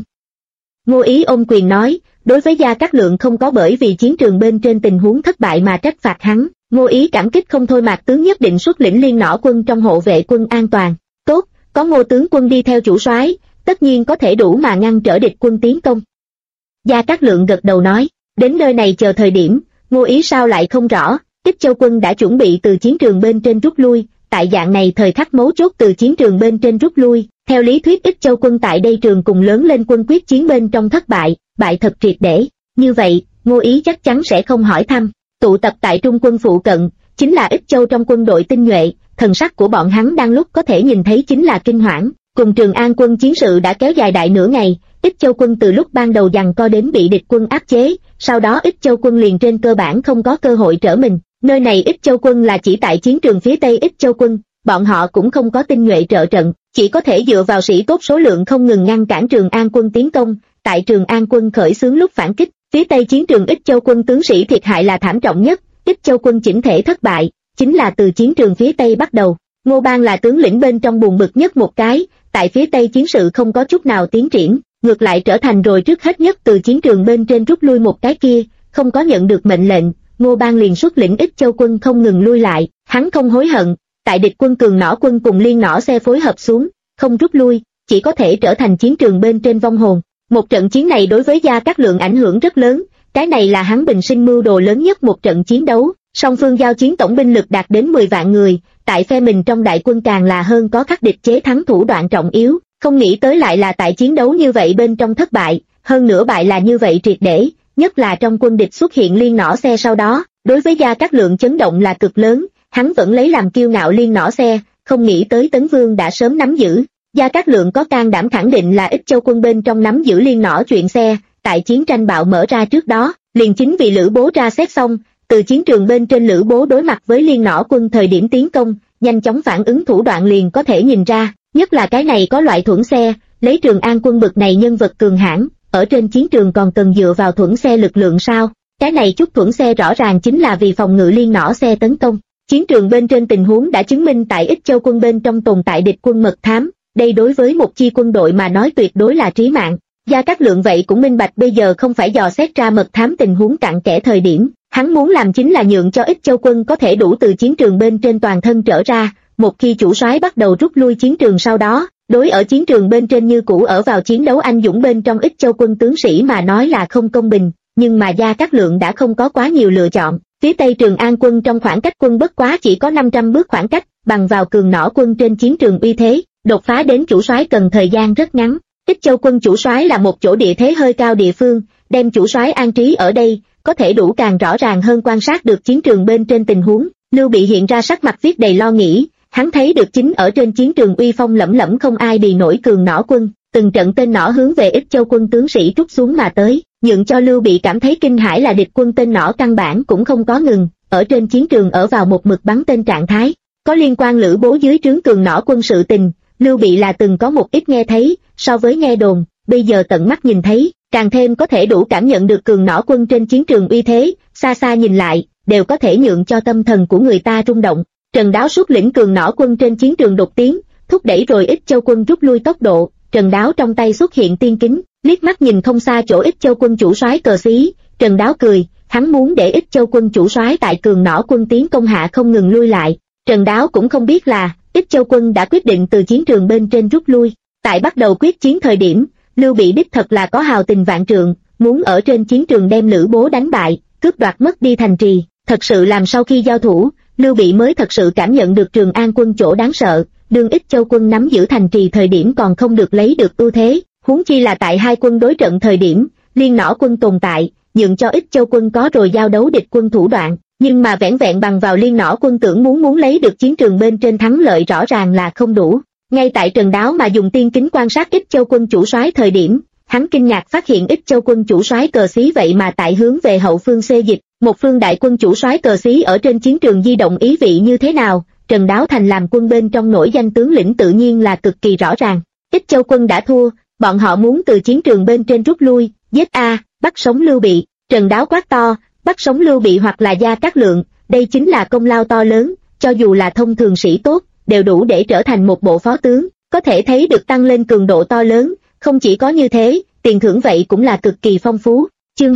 Ngô Ý ôm quyền nói, đối với Gia Cát Lượng không có bởi vì chiến trường bên trên tình huống thất bại mà trách phạt hắn, Ngô Ý cảm kích không thôi. Mạc tướng nhất định xuất lĩnh Liên Nỏ quân trong hộ vệ quân an toàn. Tốt, có Ngô tướng quân đi theo chủ soái, tất nhiên có thể đủ mà ngăn trở địch quân tiến công. Gia Cát Lượng gật đầu nói, đến nơi này chờ thời điểm, Ngô Ý sao lại không rõ, Ích Châu quân đã chuẩn bị từ chiến trường bên trên rút lui, tại dạng này thời khắc mấu chốt từ chiến trường bên trên rút lui, theo lý thuyết Ích Châu quân tại đây trường cùng lớn lên quân quyết chiến bên trong thất bại, bại thật triệt để, như vậy, Ngô Ý chắc chắn sẽ không hỏi thăm. Tụ tập tại trung quân phụ cận, chính là Ích Châu trong quân đội tinh nhuệ, thần sắc của bọn hắn đang lúc có thể nhìn thấy chính là kinh hoảng. Cùng Trường An quân chiến sự đã kéo dài đại nửa ngày, Ích Châu quân từ lúc ban đầu giằng co đến bị địch quân áp chế, sau đó Ích Châu quân liền trên cơ bản không có cơ hội trở mình. Nơi này Ích Châu quân là chỉ tại chiến trường phía Tây Ích Châu quân, bọn họ cũng không có tinh nhuệ trợ trận, chỉ có thể dựa vào sĩ tốt số lượng không ngừng ngăn cản Trường An quân tiến công. Tại Trường An quân khởi xướng lúc phản kích, phía Tây chiến trường Ích Châu quân tướng sĩ thiệt hại là thảm trọng nhất, Ích Châu quân chỉnh thể thất bại, chính là từ chiến trường phía Tây bắt đầu. Ngô Bang là tướng lĩnh bên trong buồn bực nhất một cái, tại phía Tây chiến sự không có chút nào tiến triển, ngược lại trở thành rồi trước hết nhất từ chiến trường bên trên rút lui một cái kia, không có nhận được mệnh lệnh, Ngô Bang liền xuất lĩnh Ích Châu quân không ngừng lui lại, hắn không hối hận, tại địch quân cường nỏ quân cùng Liên Nỏ xe phối hợp xuống, không rút lui, chỉ có thể trở thành chiến trường bên trên vong hồn. Một trận chiến này đối với Gia Cát Lượng ảnh hưởng rất lớn, cái này là hắn bình sinh mưu đồ lớn nhất một trận chiến đấu, song phương giao chiến tổng binh lực đạt đến 10 vạn người, tại phe mình trong đại quân càng là hơn có khắc địch chế thắng thủ đoạn trọng yếu, không nghĩ tới lại là tại chiến đấu như vậy bên trong thất bại, hơn nữa bại là như vậy triệt để, nhất là trong quân địch xuất hiện Liên Nỏ xe sau đó, đối với Gia Cát Lượng chấn động là cực lớn, hắn vẫn lấy làm kiêu ngạo Liên Nỏ xe, không nghĩ tới Tấn Vương đã sớm nắm giữ. Gia Cát Lượng có can đảm khẳng định là Ích Châu quân bên trong nắm giữ Liên Nỏ chuyện xe, tại chiến tranh bạo mở ra trước đó, liền chính vì Lữ Bố ra xét xong, từ chiến trường bên trên Lữ Bố đối mặt với Liên Nỏ quân thời điểm tiến công, nhanh chóng phản ứng thủ đoạn liền có thể nhìn ra, nhất là cái này có loại thuẫn xe, lấy Trường An quân bực này nhân vật cường hãn, ở trên chiến trường còn cần dựa vào thuẫn xe lực lượng sao? Cái này chút thuẫn xe rõ ràng chính là vì phòng ngự Liên Nỏ xe tấn công. Chiến trường bên trên tình huống đã chứng minh tại Ích Châu quân bên trong tồn tại địch quân mật thám, đây đối với một chi quân đội mà nói tuyệt đối là trí mạng. Gia Cát Lượng vậy cũng minh bạch bây giờ không phải dò xét ra mật thám tình huống cặn kẽ thời điểm, hắn muốn làm chính là nhượng cho Ích Châu quân có thể đủ từ chiến trường bên trên toàn thân trở ra, một khi chủ soái bắt đầu rút lui chiến trường sau đó, đối ở chiến trường bên trên như cũ ở vào chiến đấu anh dũng bên trong Ích Châu quân tướng sĩ mà nói là không công bình, nhưng mà Gia Cát Lượng đã không có quá nhiều lựa chọn. Phía Tây Trường An quân trong khoảng cách quân bất quá chỉ có 500 bước khoảng cách, bằng vào cường nỏ quân trên chiến trường uy thế, đột phá đến chủ soái cần thời gian rất ngắn. Ích Châu quân chủ soái là một chỗ địa thế hơi cao địa phương, đem chủ soái an trí ở đây, có thể đủ càng rõ ràng hơn quan sát được chiến trường bên trên tình huống, Lưu Bị hiện ra sắc mặt viết đầy lo nghĩ, hắn thấy được chính ở trên chiến trường uy phong lẫm lẫm không ai bì nổi Cường Nỏ quân, từng trận tên nỏ hướng về Ích Châu quân tướng sĩ trút xuống mà tới, nhượng cho Lưu Bị cảm thấy kinh hãi là địch quân tên nỏ căn bản cũng không có ngừng, ở trên chiến trường ở vào một mực bắn tên trạng thái. Có liên quan Lữ Bố dưới trướng Cường Nỏ quân sự tình, Lưu Bị là từng có một ít nghe thấy, so với nghe đồn, bây giờ tận mắt nhìn thấy, càng thêm có thể đủ cảm nhận được Cường Nỏ quân trên chiến trường uy thế, xa xa nhìn lại, đều có thể nhượng cho tâm thần của người ta rung động. Trần Đáo xuất lĩnh Cường Nỏ quân trên chiến trường đột tiến, thúc đẩy rồi Ích Châu quân rút lui tốc độ. Trần Đáo trong tay xuất hiện tiên kính, liếc mắt nhìn không xa chỗ Ích Châu quân chủ soái cờ xí, Trần Đáo cười, hắn muốn để Ích Châu quân chủ soái tại Cường Nỏ quân tiến công hạ không ngừng lui lại. Trần Đáo cũng không biết là Ích Châu quân đã quyết định từ chiến trường bên trên rút lui. Tại bắt đầu quyết chiến thời điểm, Lưu Bị đích thật là có hào tình vạn trượng, muốn ở trên chiến trường đem Lữ Bố đánh bại, cướp đoạt mất đi thành trì. Thật sự làm sau khi giao thủ, Lưu Bị mới thật sự cảm nhận được Trường An quân chỗ đáng sợ. Đương Ích Châu quân nắm giữ thành trì thời điểm còn không được lấy được ưu thế, huống chi là tại hai quân đối trận thời điểm, Liên Nỏ quân tồn tại, nhượng cho Ích Châu quân có rồi giao đấu địch quân thủ đoạn, nhưng mà vẻn vẹn bằng vào Liên Nỏ quân tưởng muốn lấy được chiến trường bên trên thắng lợi rõ ràng là không đủ. Ngay tại Trần Đáo mà dùng tiên kính quan sát Ích Châu quân chủ soái thời điểm, hắn kinh ngạc phát hiện Ích Châu quân chủ soái cờ xí vậy mà tại hướng về hậu phương xê dịch, một phương đại quân chủ soái cờ xí ở trên chiến trường di động ý vị như thế nào, Trần Đáo thành làm quân bên trong nổi danh tướng lĩnh tự nhiên là cực kỳ rõ ràng. Ích Châu quân đã thua, bọn họ muốn từ chiến trường bên trên rút lui, giết bắt sống Lưu Bị. Trần Đáo quát to, bắt sống Lưu Bị hoặc là Gia Cát Lượng, đây chính là công lao to lớn, cho dù là thông thường sĩ tốt, đều đủ để trở thành một bộ phó tướng, có thể thấy được tăng lên cường độ to lớn, không chỉ có như thế, tiền thưởng vậy cũng là cực kỳ phong phú. Chương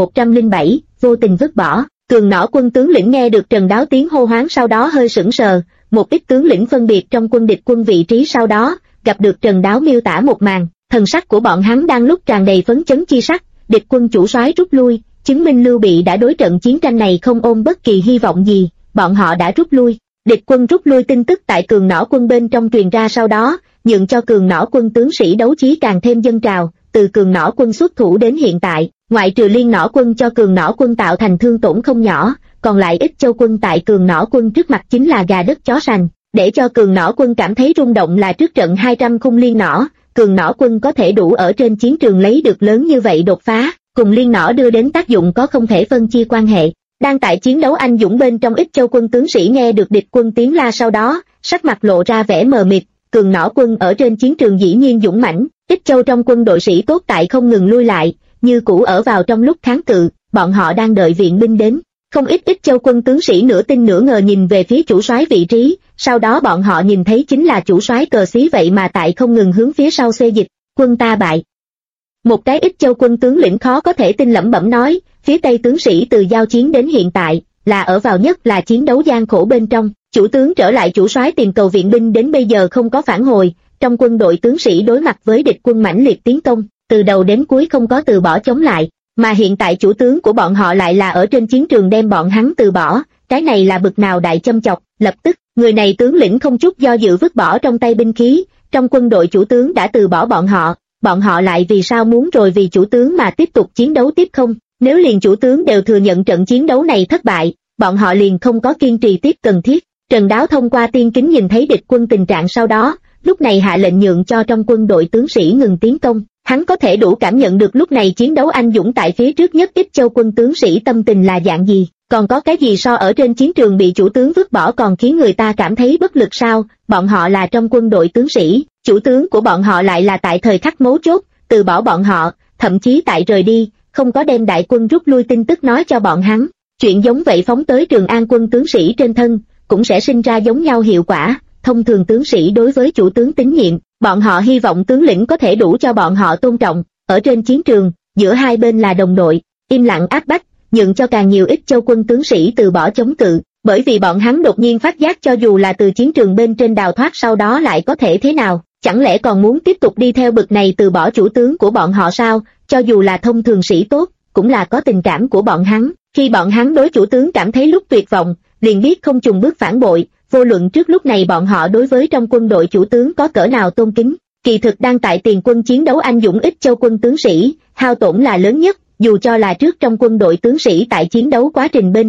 2107, vô tình vứt bỏ. Cường Nỏ quân tướng lĩnh nghe được Trần Đáo tiếng hô hoán sau đó hơi sững sờ, một ít tướng lĩnh phân biệt trong quân địch quân vị trí sau đó, gặp được Trần Đáo miêu tả một màn, thần sắc của bọn hắn đang lúc tràn đầy phấn chấn chi sắc, địch quân chủ soái rút lui, chứng minh Lưu Bị đã đối trận chiến tranh này không ôm bất kỳ hy vọng gì, bọn họ đã rút lui. Địch quân rút lui tin tức tại Cường Nỏ quân bên trong truyền ra sau đó, nhượng cho Cường Nỏ quân tướng sĩ đấu chí càng thêm dâng trào, từ Cường Nỏ quân xuất thủ đến hiện tại, ngoại trừ Liên Nỏ quân cho Cường Nỏ quân tạo thành thương tổn không nhỏ, còn lại Ích Châu quân tại Cường Nỏ quân trước mặt chính là gà đất chó sành, để cho Cường Nỏ quân cảm thấy rung động là trước trận 200 khung Liên Nỏ, Cường Nỏ quân có thể đủ ở trên chiến trường lấy được lớn như vậy đột phá, cùng Liên Nỏ đưa đến tác dụng có không thể phân chia quan hệ. Đang tại chiến đấu anh dũng bên trong Ích Châu quân tướng sĩ nghe được địch quân tiếng la sau đó, sắc mặt lộ ra vẻ mờ mịt, Cường Nỏ quân ở trên chiến trường dĩ nhiên dũng mãnh, Ích Châu trong quân đội sĩ tốt tại không ngừng lui lại, như cũ ở vào trong lúc kháng cự, bọn họ đang đợi viện binh đến. Không ít Ích Châu quân tướng sĩ nửa tin nửa ngờ nhìn về phía chủ soái vị trí, sau đó bọn họ nhìn thấy chính là chủ soái cờ xí vậy mà tại không ngừng hướng phía sau xê dịch, quân ta bại. Một cái Ích Châu quân tướng lĩnh khó có thể tin lẩm bẩm nói, phía Tây tướng sĩ từ giao chiến đến hiện tại, là ở vào nhất là chiến đấu gian khổ bên trong, chủ tướng trở lại chủ soái tìm cầu viện binh đến bây giờ không có phản hồi, trong quân đội tướng sĩ đối mặt với địch quân mãnh liệt tiến công, từ đầu đến cuối không có từ bỏ chống lại, mà hiện tại chủ tướng của bọn họ lại là ở trên chiến trường đem bọn hắn từ bỏ, cái này là bực nào đại châm chọc. Lập tức, người này tướng lĩnh không chút do dự vứt bỏ trong tay binh khí, trong quân đội chủ tướng đã từ bỏ bọn họ lại vì sao muốn rồi vì chủ tướng mà tiếp tục chiến đấu tiếp không? Nếu liền chủ tướng đều thừa nhận trận chiến đấu này thất bại, bọn họ liền không có kiên trì tiếp cần thiết. Trần Đáo thông qua tiên kính nhìn thấy địch quân tình trạng sau đó, lúc này hạ lệnh nhượng cho trong quân đội tướng sĩ ngừng tiến công. Hắn có thể đủ cảm nhận được lúc này chiến đấu anh dũng tại phía trước nhất Ích Châu quân tướng sĩ tâm tình là dạng gì, còn có cái gì so ở trên chiến trường bị chủ tướng vứt bỏ còn khiến người ta cảm thấy bất lực sao? Bọn họ là trong quân đội tướng sĩ, chủ tướng của bọn họ lại là tại thời khắc mấu chốt, từ bỏ bọn họ, thậm chí tại rời đi, không có đem đại quân rút lui tin tức nói cho bọn hắn. Chuyện giống vậy phóng tới Trường An quân tướng sĩ trên thân, cũng sẽ sinh ra giống nhau hiệu quả. Thông thường tướng sĩ đối với chủ tướng tín nhiệm, bọn họ hy vọng tướng lĩnh có thể đủ cho bọn họ tôn trọng, ở trên chiến trường, giữa hai bên là đồng đội, im lặng áp bách, nhượng cho càng nhiều Ích Châu quân tướng sĩ từ bỏ chống cự, bởi vì bọn hắn đột nhiên phát giác cho dù là từ chiến trường bên trên đào thoát sau đó lại có thể thế nào, chẳng lẽ còn muốn tiếp tục đi theo bực này từ bỏ chủ tướng của bọn họ sao? Cho dù là thông thường sĩ tốt, cũng là có tình cảm của bọn hắn, khi bọn hắn đối chủ tướng cảm thấy lúc tuyệt vọng, liền biết không chùng bước phản bội, vô luận trước lúc này bọn họ đối với trong quân đội chủ tướng có cỡ nào tôn kính, kỳ thực đang tại tiền quân chiến đấu anh dũng Ích Châu quân tướng sĩ, hao tổn là lớn nhất, dù cho là trước trong quân đội tướng sĩ tại chiến đấu quá trình bên trong,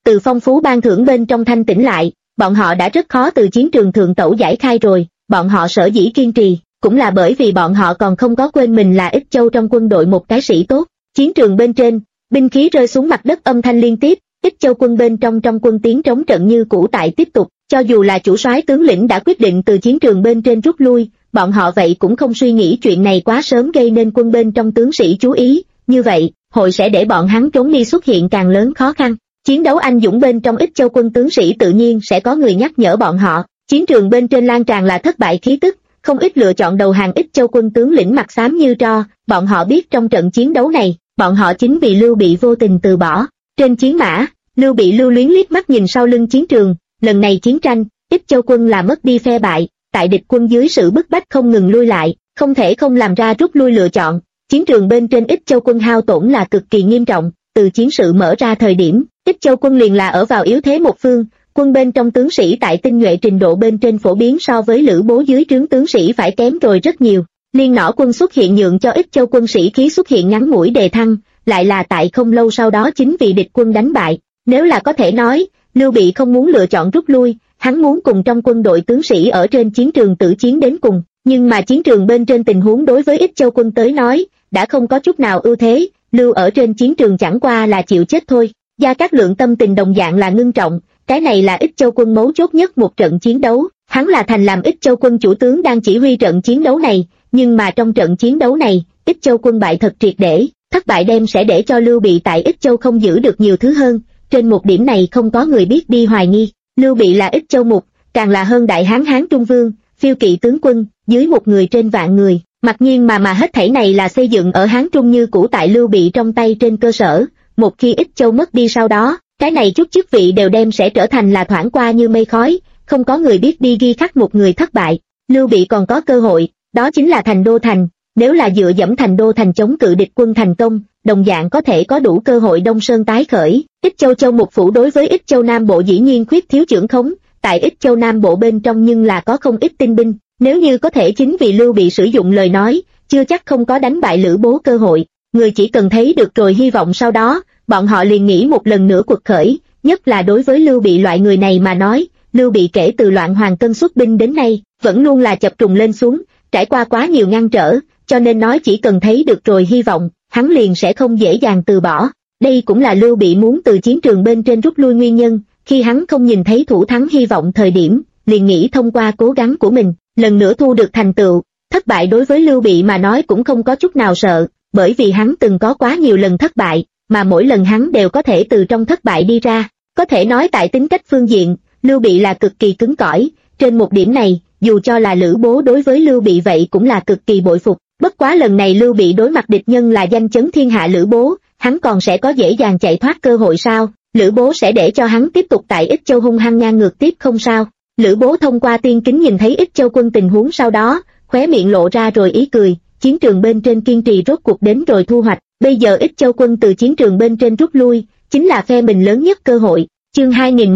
từ phong phú ban thưởng bên trong thanh tỉnh lại, bọn họ đã rất khó từ chiến trường thượng tẩu giải khai rồi. Bọn họ sở dĩ kiên trì, cũng là bởi vì bọn họ còn không có quên mình là Ích Châu trong quân đội một cái sĩ tốt. Chiến trường bên trên, binh khí rơi xuống mặt đất âm thanh liên tiếp, Ích Châu quân bên trong quân tiếng trống trận như cũ tại tiếp tục. Cho dù là chủ soái tướng lĩnh đã quyết định từ chiến trường bên trên rút lui, bọn họ vậy cũng không suy nghĩ chuyện này quá sớm gây nên quân bên trong tướng sĩ chú ý, như vậy, hội sẽ để bọn hắn trốn đi xuất hiện càng lớn khó khăn. Chiến đấu anh dũng bên trong Ích Châu quân tướng sĩ tự nhiên sẽ có người nhắc nhở bọn họ. Chiến trường bên trên lan tràn là thất bại khí tức, không ít lựa chọn đầu hàng Ích Châu quân tướng lĩnh mặt xám như tro, bọn họ biết trong trận chiến đấu này, bọn họ chính vì Lưu Bị vô tình từ bỏ. Trên chiến mã, Lưu Bị lưu luyến liếc mắt nhìn sau lưng chiến trường, lần này chiến tranh, Ích Châu quân là mất đi phe bại, tại địch quân dưới sự bức bách không ngừng lui lại, không thể không làm ra rút lui lựa chọn. Chiến trường bên trên Ích Châu quân hao tổn là cực kỳ nghiêm trọng, từ chiến sự mở ra thời điểm, Ích Châu quân liền là ở vào yếu thế một phương, quân bên trong tướng sĩ tại tinh nhuệ trình độ bên trên phổ biến so với Lữ Bố dưới trướng tướng sĩ phải kém rồi rất nhiều. Liên nỏ quân xuất hiện nhượng cho Ích Châu quân sĩ khí xuất hiện ngắn ngủi đề thăng, lại là tại không lâu sau đó chính vì địch quân đánh bại. Nếu là có thể nói, Lưu Bị không muốn lựa chọn rút lui, hắn muốn cùng trong quân đội tướng sĩ ở trên chiến trường tử chiến đến cùng, nhưng mà chiến trường bên trên tình huống đối với Ích Châu quân tới nói, đã không có chút nào ưu thế, lưu ở trên chiến trường chẳng qua là chịu chết thôi. Gia Cát Lượng tâm tình đồng dạng là ngưng trọng, cái này là Ích Châu quân mấu chốt nhất một trận chiến đấu, hắn là thành làm Ích Châu quân chủ tướng đang chỉ huy trận chiến đấu này, nhưng mà trong trận chiến đấu này, Ích Châu quân bại thật triệt để, thất bại đem sẽ để cho Lưu Bị tại Ích Châu không giữ được nhiều thứ hơn, trên một điểm này không có người biết đi hoài nghi. Lưu Bị là Ích Châu mục, càng là hơn đại hán Hán Trung Vương, phiêu kỵ tướng quân, dưới một người trên vạn người, mặc nhiên mà hết thảy này là xây dựng ở Hán Trung như cũ tại Lưu Bị trong tay trên cơ sở, một khi Ích Châu mất đi sau đó, cái này chút chức vị đều đem sẽ trở thành là thoảng qua như mây khói, không có người biết đi ghi khắc một người thất bại. Lưu Bị còn có cơ hội, đó chính là thành đô thành, nếu là dựa dẫm thành đô thành chống cự địch quân thành công, đồng dạng có thể có đủ cơ hội Đông Sơn tái khởi. Ích Châu Châu mục phủ đối với Ích Châu Nam Bộ dĩ nhiên khuyết thiếu trưởng khống, tại Ích Châu Nam Bộ bên trong nhưng là có không ít tinh binh, nếu như có thể chính vì Lưu Bị sử dụng lời nói, chưa chắc không có đánh bại Lữ Bố cơ hội. Người chỉ cần thấy được rồi hy vọng sau đó, bọn họ liền nghĩ một lần nữa quật khởi, nhất là đối với Lưu Bị loại người này mà nói, Lưu Bị kể từ loạn Hoàng Cân xuất binh đến nay, vẫn luôn là chập trùng lên xuống, trải qua quá nhiều ngăn trở, cho nên nói chỉ cần thấy được rồi hy vọng, hắn liền sẽ không dễ dàng từ bỏ. Đây cũng là Lưu Bị muốn từ chiến trường bên trên rút lui nguyên nhân, khi hắn không nhìn thấy thủ thắng hy vọng thời điểm, liền nghĩ thông qua cố gắng của mình, lần nữa thu được thành tựu. Thất bại đối với Lưu Bị mà nói cũng không có chút nào sợ, bởi vì hắn từng có quá nhiều lần thất bại, mà mỗi lần hắn đều có thể từ trong thất bại đi ra. Có thể nói tại tính cách phương diện, Lưu Bị là cực kỳ cứng cỏi, trên một điểm này, dù cho là Lữ Bố đối với Lưu Bị vậy cũng là cực kỳ bội phục. Bất quá lần này Lưu Bị đối mặt địch nhân là danh chấn thiên hạ Lữ Bố, hắn còn sẽ có dễ dàng chạy thoát cơ hội sao? Lữ Bố sẽ để cho hắn tiếp tục tại Ích Châu hung hăng ngang ngược tiếp không sao? Lữ Bố thông qua tiên kính nhìn thấy Ích Châu quân tình huống sau đó, khóe miệng lộ ra rồi ý cười, chiến trường bên trên kiên trì rốt cuộc đến rồi thu hoạch, bây giờ Ích Châu quân từ chiến trường bên trên rút lui, chính là phe mình lớn nhất cơ hội. Chương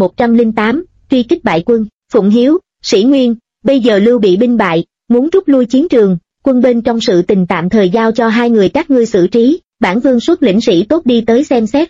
2108, truy kích bại quân. Phụng Hiếu, Sĩ Nguyên, bây giờ Lưu Bị binh bại, muốn rút lui chiến trường, quân bên trong sự tình tạm thời giao cho hai người các ngươi xử trí, bản vương xuất lĩnh sĩ tốt đi tới xem xét.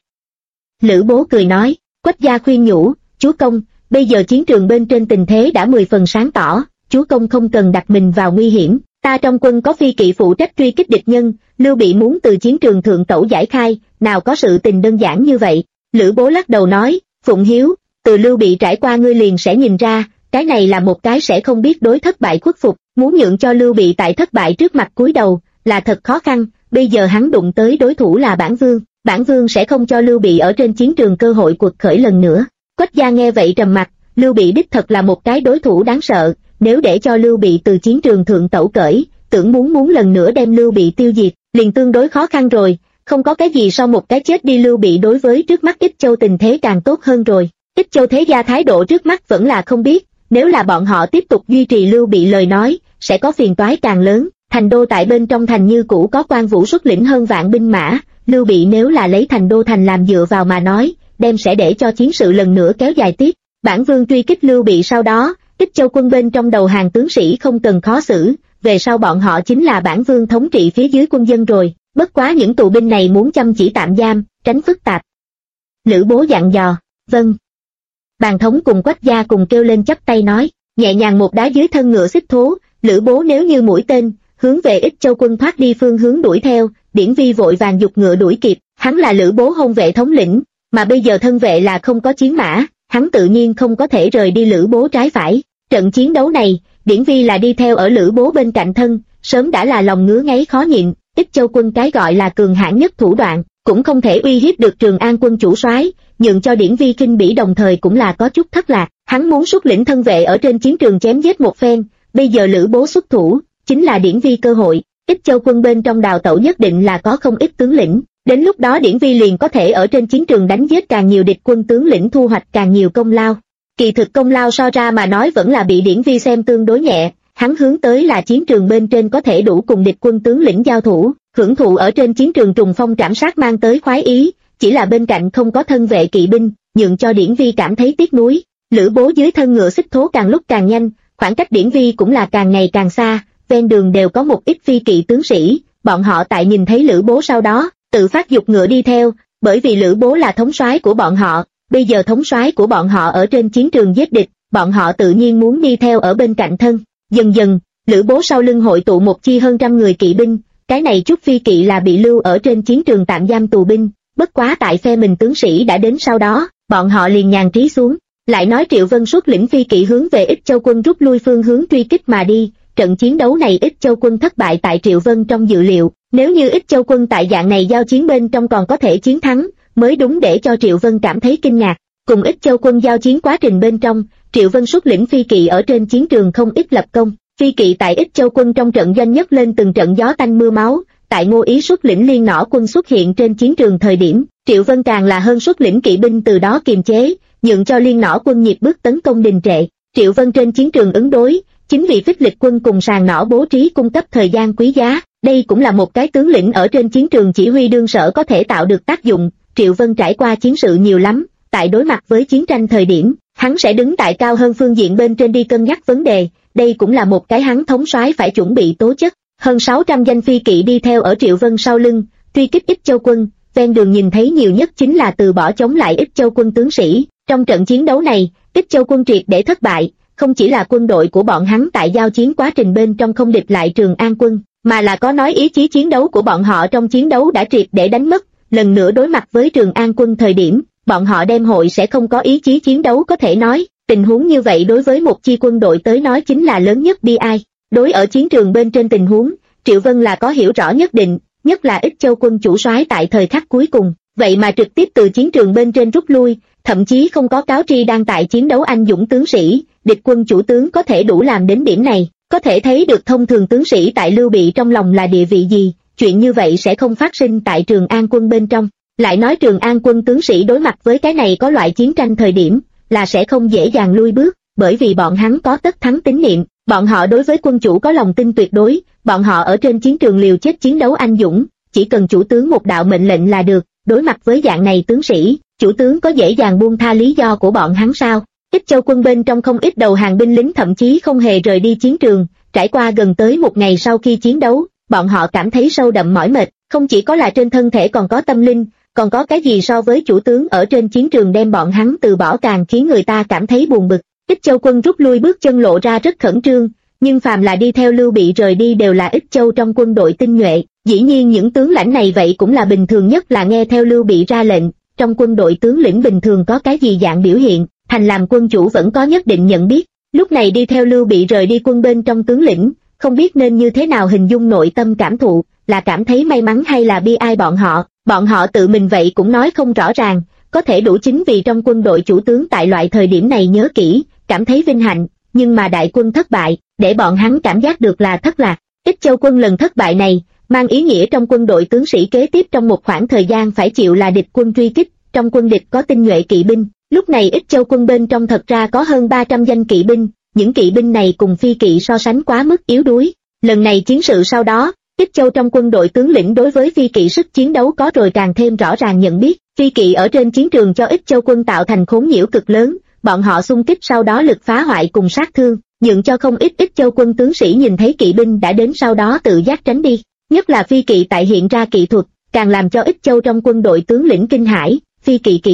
Lữ Bố cười nói, Quách gia khuyên nhủ, chúa công, bây giờ chiến trường bên trên tình thế đã 10 phần sáng tỏ, chúa công không cần đặt mình vào nguy hiểm, ta trong quân có phi kỵ phụ trách truy kích địch nhân, Lưu Bị muốn từ chiến trường thượng tẩu giải khai, nào có sự tình đơn giản như vậy. Lữ Bố lắc đầu nói, Phụng Hiếu, từ Lưu Bị trải qua ngươi liền sẽ nhìn ra, cái này là một cái sẽ không biết đối thất bại khuất phục, muốn nhượng cho Lưu Bị tại thất bại trước mặt cúi đầu, là thật khó khăn, bây giờ hắn đụng tới đối thủ là bản vương sẽ không cho Lưu Bị ở trên chiến trường cơ hội quật khởi lần nữa. Quách gia nghe vậy trầm mặt, Lưu Bị đích thật là một cái đối thủ đáng sợ, nếu để cho Lưu Bị từ chiến trường thượng tẩu cởi, tưởng muốn lần nữa đem Lưu Bị tiêu diệt, liền tương đối khó khăn rồi, không có cái gì so một cái chết đi Lưu Bị đối với trước mắt Ích Châu tình thế càng tốt hơn rồi. Ích Châu thế gia thái độ trước mắt vẫn là không biết, nếu là bọn họ tiếp tục duy trì Lưu Bị lời nói, sẽ có phiền toái càng lớn. Thành đô tại bên trong thành như cũ có Quan Vũ xuất lĩnh hơn vạn binh mã, Lưu Bị nếu là lấy thành đô thành làm dựa vào mà nói, đem sẽ để cho chiến sự lần nữa kéo dài tiếp. Bản vương truy kích Lưu Bị sau đó, Ích Châu quân bên trong đầu hàng tướng sĩ không cần khó xử, về sau bọn họ chính là bản vương thống trị phía dưới quân dân rồi, bất quá những tù binh này muốn chăm chỉ tạm giam, tránh phức tạp. Lữ Bố dặn dò, Vâng. Bàn thống cùng Quách gia cùng kêu lên chắp tay nói, nhẹ nhàng một đá dưới thân ngựa xích thố, Lữ Bố nếu như mũi tên, hướng về Ích Châu quân thoát đi phương hướng đuổi theo, Điển Vi vội vàng giục ngựa đuổi kịp, hắn là Lữ Bố hôn vệ thống lĩnh, mà bây giờ thân vệ là không có chiến mã, hắn tự nhiên không có thể rời đi Lữ Bố trái phải. Trận chiến đấu này, Điển Vi là đi theo ở Lữ Bố bên cạnh thân, sớm đã là lòng ngứa ngáy khó nhịn, Ích Châu quân cái gọi là cường hãn nhất thủ đoạn, cũng không thể uy hiếp được Trường An quân chủ soái, nhượng cho Điển Vi kinh bỉ đồng thời cũng là có chút thất lạc, hắn muốn xuất lĩnh thân vệ ở trên chiến trường chém giết một phen, bây giờ Lữ Bố xuất thủ, chính là Điển Vi cơ hội, Ích Châu quân bên trong đào tẩu nhất định là có không ít tướng lĩnh, đến lúc đó Điển Vi liền có thể ở trên chiến trường đánh giết càng nhiều địch quân tướng lĩnh thu hoạch càng nhiều công lao. Kỳ thực công lao so ra mà nói vẫn là bị Điển Vi xem tương đối nhẹ, hắn hướng tới là chiến trường bên trên có thể đủ cùng địch quân tướng lĩnh giao thủ, hưởng thụ ở trên chiến trường trùng phong trảm sát mang tới khoái ý, chỉ là bên cạnh không có thân vệ kỵ binh, nhượng cho Điển Vi cảm thấy tiếc nuối. Lữ Bố dưới thân ngựa xích thố càng lúc càng nhanh, khoảng cách Điển Vi cũng là càng ngày càng xa, ven đường đều có một ít phi kỵ tướng sĩ, bọn họ tại nhìn thấy Lữ Bố sau đó, tự phát giục ngựa đi theo, bởi vì Lữ Bố là thống soái của bọn họ, bây giờ thống soái của bọn họ ở trên chiến trường giết địch, bọn họ tự nhiên muốn đi theo ở bên cạnh thân. Dần dần, Lữ Bố sau lưng hội tụ một chi hơn trăm người kỵ binh, cái này chút phi kỵ là bị lưu ở trên chiến trường tạm giam tù binh, bất quá tại phe mình tướng sĩ đã đến sau đó, bọn họ liền nhàn trí xuống. Lại nói Triệu Vân xuất lĩnh phi kỵ hướng về Ích Châu quân rút lui phương hướng truy kích mà đi, trận chiến đấu này Ích Châu quân thất bại tại Triệu Vân trong dự liệu, nếu như Ích Châu quân tại dạng này giao chiến bên trong còn có thể chiến thắng, mới đúng để cho Triệu Vân cảm thấy kinh ngạc. Cùng Ích Châu quân giao chiến quá trình bên trong, Triệu Vân xuất lĩnh phi kỵ ở trên chiến trường không ít lập công, phi kỵ tại Ích Châu quân trong trận doanh nhất lên từng trận gió tanh mưa máu, tại Ngô Ý xuất lĩnh liên nỏ quân xuất hiện trên chiến trường thời điểm, Triệu Vân càng là hơn xuất lĩnh kỵ binh từ đó kiềm chế, nhượng cho liên nỏ quân nhịp bước tấn công đình trệ. Triệu Vân trên chiến trường ứng đối, chính vì phích lịch quân cùng sàng nỏ bố trí cung cấp thời gian quý giá, đây cũng là một cái tướng lĩnh ở trên chiến trường chỉ huy đương sở có thể tạo được tác dụng. Triệu Vân trải qua chiến sự nhiều lắm, tại đối mặt với chiến tranh thời điểm, hắn sẽ đứng tại cao hơn phương diện bên trên đi cân nhắc vấn đề, đây cũng là một cái hắn thống soái phải chuẩn bị tố chất. Hơn 600 danh phi kỵ đi theo ở Triệu Vân sau lưng, truy kích Ích Châu quân, ven đường nhìn thấy nhiều nhất chính là từ bỏ chống lại Ích Châu quân tướng sĩ. Trong trận chiến đấu này, Ích Châu quân triệt để thất bại, không chỉ là quân đội của bọn hắn tại giao chiến quá trình bên trong không địch lại Trường An quân, mà là có nói ý chí chiến đấu của bọn họ trong chiến đấu đã triệt để đánh mất. Lần nữa đối mặt với Trường An quân thời điểm, bọn họ đem hội sẽ không có ý chí chiến đấu có thể nói, tình huống như vậy đối với một chi quân đội tới nói chính là lớn nhất bi ai. Đối ở chiến trường bên trên tình huống, Triệu Vân là có hiểu rõ nhất định, nhất là Ích Châu quân chủ soái tại thời khắc cuối cùng, vậy mà trực tiếp từ chiến trường bên trên rút lui, thậm chí không có cáo tri đang tại chiến đấu anh dũng tướng sĩ, địch quân chủ tướng có thể đủ làm đến điểm này, có thể thấy được thông thường tướng sĩ tại Lưu Bị trong lòng là địa vị gì, chuyện như vậy sẽ không phát sinh tại Trường An quân bên trong. Lại nói Trường An quân tướng sĩ đối mặt với cái này có loại chiến tranh thời điểm, là sẽ không dễ dàng lui bước, bởi vì bọn hắn có tất thắng tín niệm, bọn họ đối với quân chủ có lòng tin tuyệt đối, bọn họ ở trên chiến trường liều chết chiến đấu anh dũng, chỉ cần chủ tướng một đạo mệnh lệnh là được, đối mặt với dạng này tướng sĩ, chủ tướng có dễ dàng buông tha lý do của bọn hắn sao? Ích Châu quân bên trong không ít đầu hàng binh lính thậm chí không hề rời đi chiến trường, trải qua gần tới một ngày sau khi chiến đấu, bọn họ cảm thấy sâu đậm mỏi mệt, không chỉ có là trên thân thể còn có tâm linh, còn có cái gì so với chủ tướng ở trên chiến trường đem bọn hắn từ bỏ càng khiến người ta cảm thấy buồn bực. Ích Châu quân rút lui bước chân lộ ra rất khẩn trương, nhưng phàm là đi theo Lưu Bị rời đi đều là Ích Châu trong quân đội tinh nhuệ, dĩ nhiên những tướng lãnh này vậy cũng là bình thường nhất là nghe theo Lưu Bị ra lệnh, trong quân đội tướng lĩnh bình thường có cái gì dạng biểu hiện, thành làm quân chủ vẫn có nhất định nhận biết. Lúc này đi theo Lưu Bị rời đi quân bên trong tướng lĩnh, không biết nên như thế nào hình dung nội tâm cảm thụ, là cảm thấy may mắn hay là bi ai bọn họ tự mình vậy cũng nói không rõ ràng, có thể đủ chính vì trong quân đội chủ tướng tại loại thời điểm này nhớ kỹ, cảm thấy vinh hạnh, nhưng mà đại quân thất bại, để bọn hắn cảm giác được là thất lạc. Ích Châu quân lần thất bại này, mang ý nghĩa trong quân đội tướng sĩ kế tiếp trong một khoảng thời gian phải chịu là địch quân truy kích, trong quân địch có tinh nhuệ kỵ binh, lúc này Ích Châu quân bên trong thật ra có hơn 300 danh kỵ binh, những kỵ binh này cùng phi kỵ so sánh quá mức yếu đuối. Lần này chiến sự sau đó, Ích Châu trong quân đội tướng lĩnh đối với phi kỵ sức chiến đấu có rồi càng thêm rõ ràng nhận biết, phi kỵ ở trên chiến trường cho Ích Châu quân tạo thành khốn nhiễu cực lớn, bọn họ xung kích sau đó lực phá hoại cùng sát thương, nhượng cho không ít Ích Châu quân tướng sĩ nhìn thấy kỵ binh đã đến sau đó tự giác tránh đi, nhất là phi kỵ tại hiện ra kỹ thuật, càng làm cho Ích Châu trong quân đội tướng lĩnh kinh hãi, phi kỵ kỹ thuật,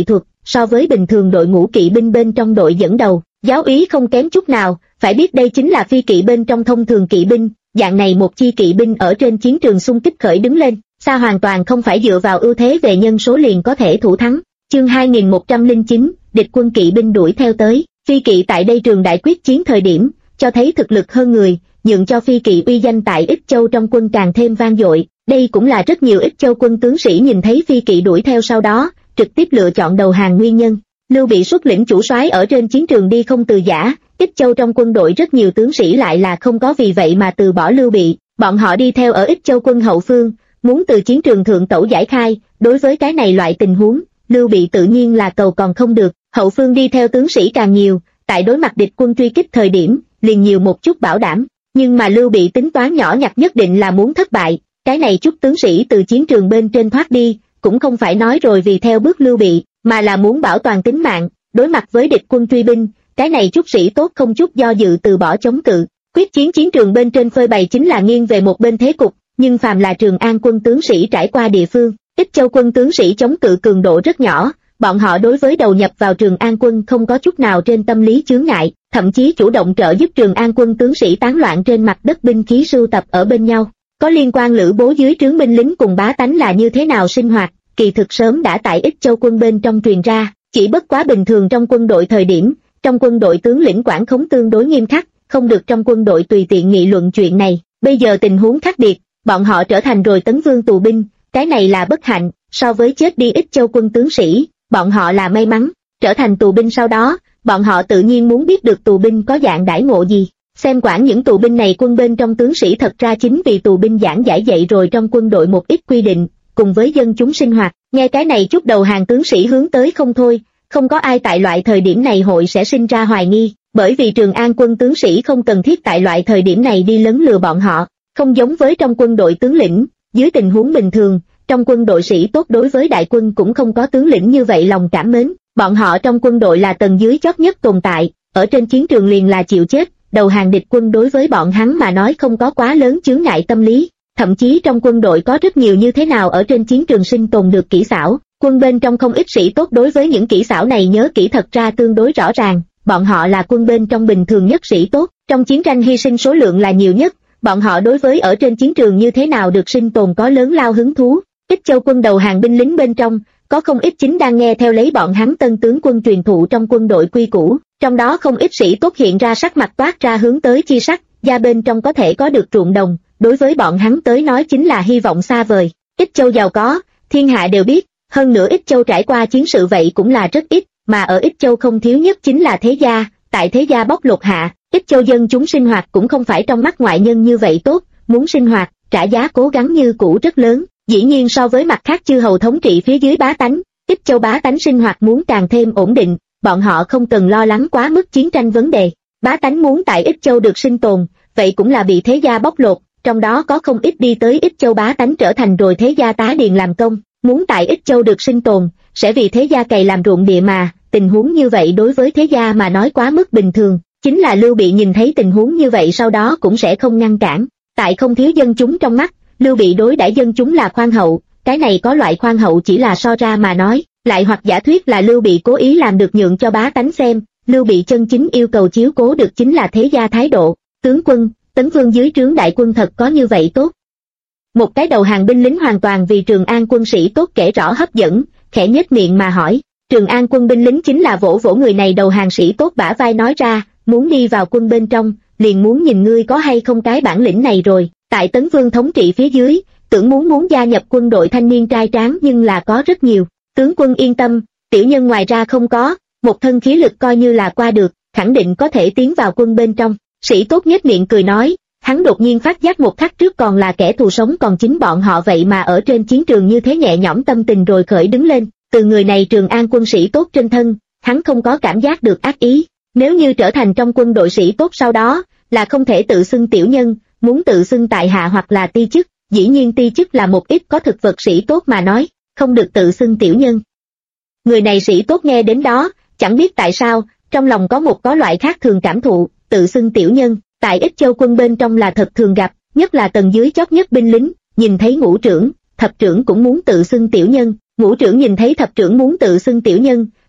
so với bình thường đội ngũ kỵ binh bên trong đội dẫn đầu, giáo úy không kém chút nào, phải biết đây chính là phi kỵ bên trong thông thường kỵ binh, dạng này một chi kỵ binh ở trên chiến trường xung kích khởi đứng lên, xa hoàn toàn không phải dựa vào ưu thế về nhân số liền có thể thủ thắng. Chương 2109, địch quân kỵ binh đuổi theo tới, phi kỵ tại đây trường đại quyết chiến thời điểm, cho thấy thực lực hơn người, nhượng cho phi kỵ uy danh tại Ích Châu trong quân càng thêm vang dội. Đây cũng là rất nhiều Ích Châu quân tướng sĩ nhìn thấy phi kỵ đuổi theo sau đó, trực tiếp lựa chọn đầu hàng nguyên nhân. Lưu Bị xuất lĩnh chủ soái ở trên chiến trường đi không từ giã, Ích Châu trong quân đội rất nhiều tướng sĩ lại là không có vì vậy mà từ bỏ Lưu Bị, bọn họ đi theo ở Ích Châu quân hậu phương, muốn từ chiến trường thượng tẩu giải khai. Đối với cái này loại tình huống, Lưu Bị tự nhiên là cầu còn không được, hậu phương đi theo tướng sĩ càng nhiều, tại đối mặt địch quân truy kích thời điểm, liền nhiều một chút bảo đảm, nhưng mà Lưu Bị tính toán nhỏ nhặt nhất định là muốn thất bại, cái này chút tướng sĩ từ chiến trường bên trên thoát đi, cũng không phải nói rồi vì theo bước Lưu Bị, mà là muốn bảo toàn tính mạng, đối mặt với địch quân truy binh, cái này chút sĩ tốt không chút do dự từ bỏ chống cự. Quyết chiến chiến trường bên trên phơi bày chính là nghiêng về một bên thế cục, nhưng phàm là Trường An quân tướng sĩ trải qua địa phương, Ích Châu quân tướng sĩ chống cự cường độ rất nhỏ, bọn họ đối với đầu nhập vào Trường An quân không có chút nào trên tâm lý chướng ngại, thậm chí chủ động trợ giúp Trường An quân tướng sĩ tán loạn trên mặt đất binh khí sưu tập ở bên nhau. Có liên quan Lữ Bố dưới trướng binh lính cùng bá tánh là như thế nào sinh hoạt, kỳ thực sớm đã tại Ích Châu quân bên trong truyền ra, chỉ bất quá bình thường trong quân đội thời điểm, trong quân đội tướng lĩnh quản khống tương đối nghiêm khắc, không được trong quân đội tùy tiện nghị luận chuyện này. Bây giờ tình huống khác biệt, bọn họ trở thành rồi Tấn Vương tù binh, cái này là bất hạnh, so với chết đi Ích Châu quân tướng sĩ, bọn họ là may mắn. Trở thành tù binh sau đó, bọn họ tự nhiên muốn biết được tù binh có dạng đãi ngộ gì. Xem quản những tù binh này quân bên trong tướng sĩ thật ra chính vì tù binh giảng giải dạy rồi trong quân đội một ít quy định, cùng với dân chúng sinh hoạt, nghe cái này chút đầu hàng tướng sĩ hướng tới không thôi, không có ai tại loại thời điểm này hội sẽ sinh ra hoài nghi, bởi vì Trường An quân tướng sĩ không cần thiết tại loại thời điểm này đi lấn lừa bọn họ, không giống với trong quân đội tướng lĩnh, dưới tình huống bình thường, trong quân đội sĩ tốt đối với đại quân cũng không có tướng lĩnh như vậy lòng cảm mến, bọn họ trong quân đội là tầng dưới chót nhất tồn tại, ở trên chiến trường liền là chịu chết, đầu hàng địch quân đối với bọn hắn mà nói không có quá lớn chướng ngại tâm lý, thậm chí trong quân đội có rất nhiều như thế nào ở trên chiến trường sinh tồn được kỹ xảo, quân bên trong không ít sĩ tốt đối với những kỹ xảo này nhớ kỹ thật ra tương đối rõ ràng, bọn họ là quân bên trong bình thường nhất sĩ tốt, trong chiến tranh hy sinh số lượng là nhiều nhất, bọn họ đối với ở trên chiến trường như thế nào được sinh tồn có lớn lao hứng thú. Ích Châu quân đầu hàng binh lính bên trong, có không ít chính đang nghe theo lấy bọn hắn tân tướng quân truyền thụ trong quân đội quy củ, trong đó không ít sĩ tốt hiện ra sắc mặt toát ra hướng tới chi sắc, gia bên trong có thể có được ruộng đồng, đối với bọn hắn tới nói chính là hy vọng xa vời. Ích Châu giàu có, thiên hạ đều biết, hơn nữa Ích Châu trải qua chiến sự vậy cũng là rất ít, mà ở Ích Châu không thiếu nhất chính là thế gia, tại thế gia bóc lột hạ, Ích Châu dân chúng sinh hoạt cũng không phải trong mắt ngoại nhân như vậy tốt, muốn sinh hoạt, trả giá cố gắng như cũ rất lớn. Dĩ nhiên so với mặt khác chư hầu thống trị phía dưới bá tánh, Ích Châu bá tánh sinh hoạt muốn càng thêm ổn định, bọn họ không cần lo lắng quá mức chiến tranh vấn đề. Bá tánh muốn tại Ích Châu được sinh tồn, vậy cũng là bị thế gia bóc lột, trong đó có không ít đi tới Ích Châu bá tánh trở thành rồi thế gia tá điền làm công, muốn tại Ích Châu được sinh tồn, sẽ vì thế gia cày làm ruộng địa mà, tình huống như vậy đối với thế gia mà nói quá mức bình thường, chính là Lưu Bị nhìn thấy tình huống như vậy sau đó cũng sẽ không ngăn cản, tại không thiếu dân chúng trong mắt. Lưu Bị đối đãi dân chúng là khoan hậu, cái này có loại khoan hậu chỉ là so ra mà nói, lại hoặc giả thuyết là Lưu Bị cố ý làm được nhượng cho bá tánh xem, Lưu Bị chân chính yêu cầu chiếu cố được chính là thế gia thái độ, tướng quân, Tấn Vương dưới trướng đại quân thật có như vậy tốt. Một cái đầu hàng binh lính hoàn toàn vì Trường An quân sĩ tốt kể rõ hấp dẫn, khẽ nhếch miệng mà hỏi, Trường An quân binh lính chính là vỗ vỗ người này đầu hàng sĩ tốt bả vai nói ra, muốn đi vào quân bên trong, liền muốn nhìn ngươi có hay không cái bản lĩnh này rồi. Tại Tấn Vương thống trị phía dưới, tưởng muốn gia nhập quân đội thanh niên trai tráng nhưng là có rất nhiều. Tướng quân yên tâm, tiểu nhân ngoài ra không có, một thân khí lực coi như là qua được, khẳng định có thể tiến vào quân bên trong. Sĩ tốt nhếch miệng cười nói, hắn đột nhiên phát giác một khắc trước còn là kẻ thù sống còn chính bọn họ vậy mà ở trên chiến trường như thế nhẹ nhõm tâm tình rồi khởi đứng lên. Từ người này Trường An quân sĩ tốt trên thân, hắn không có cảm giác được ác ý. Nếu như trở thành trong quân đội sĩ tốt sau đó, là không thể tự xưng tiểu nhân. Muốn tự xưng tại hạ hoặc là ti chức, dĩ nhiên ti chức là một ít có thực vật sĩ tốt mà nói, không được tự xưng tiểu nhân. Người này sĩ tốt nghe đến đó, chẳng biết tại sao, trong lòng có loại khác thường cảm thụ, tự xưng tiểu nhân, tại Ích Châu quân bên trong là thật thường gặp, nhất là tầng dưới chót nhất binh lính, nhìn thấy ngũ trưởng, thập trưởng cũng muốn tự xưng tiểu nhân, ngũ trưởng nhìn thấy thập trưởng muốn tự xưng tiểu nhân,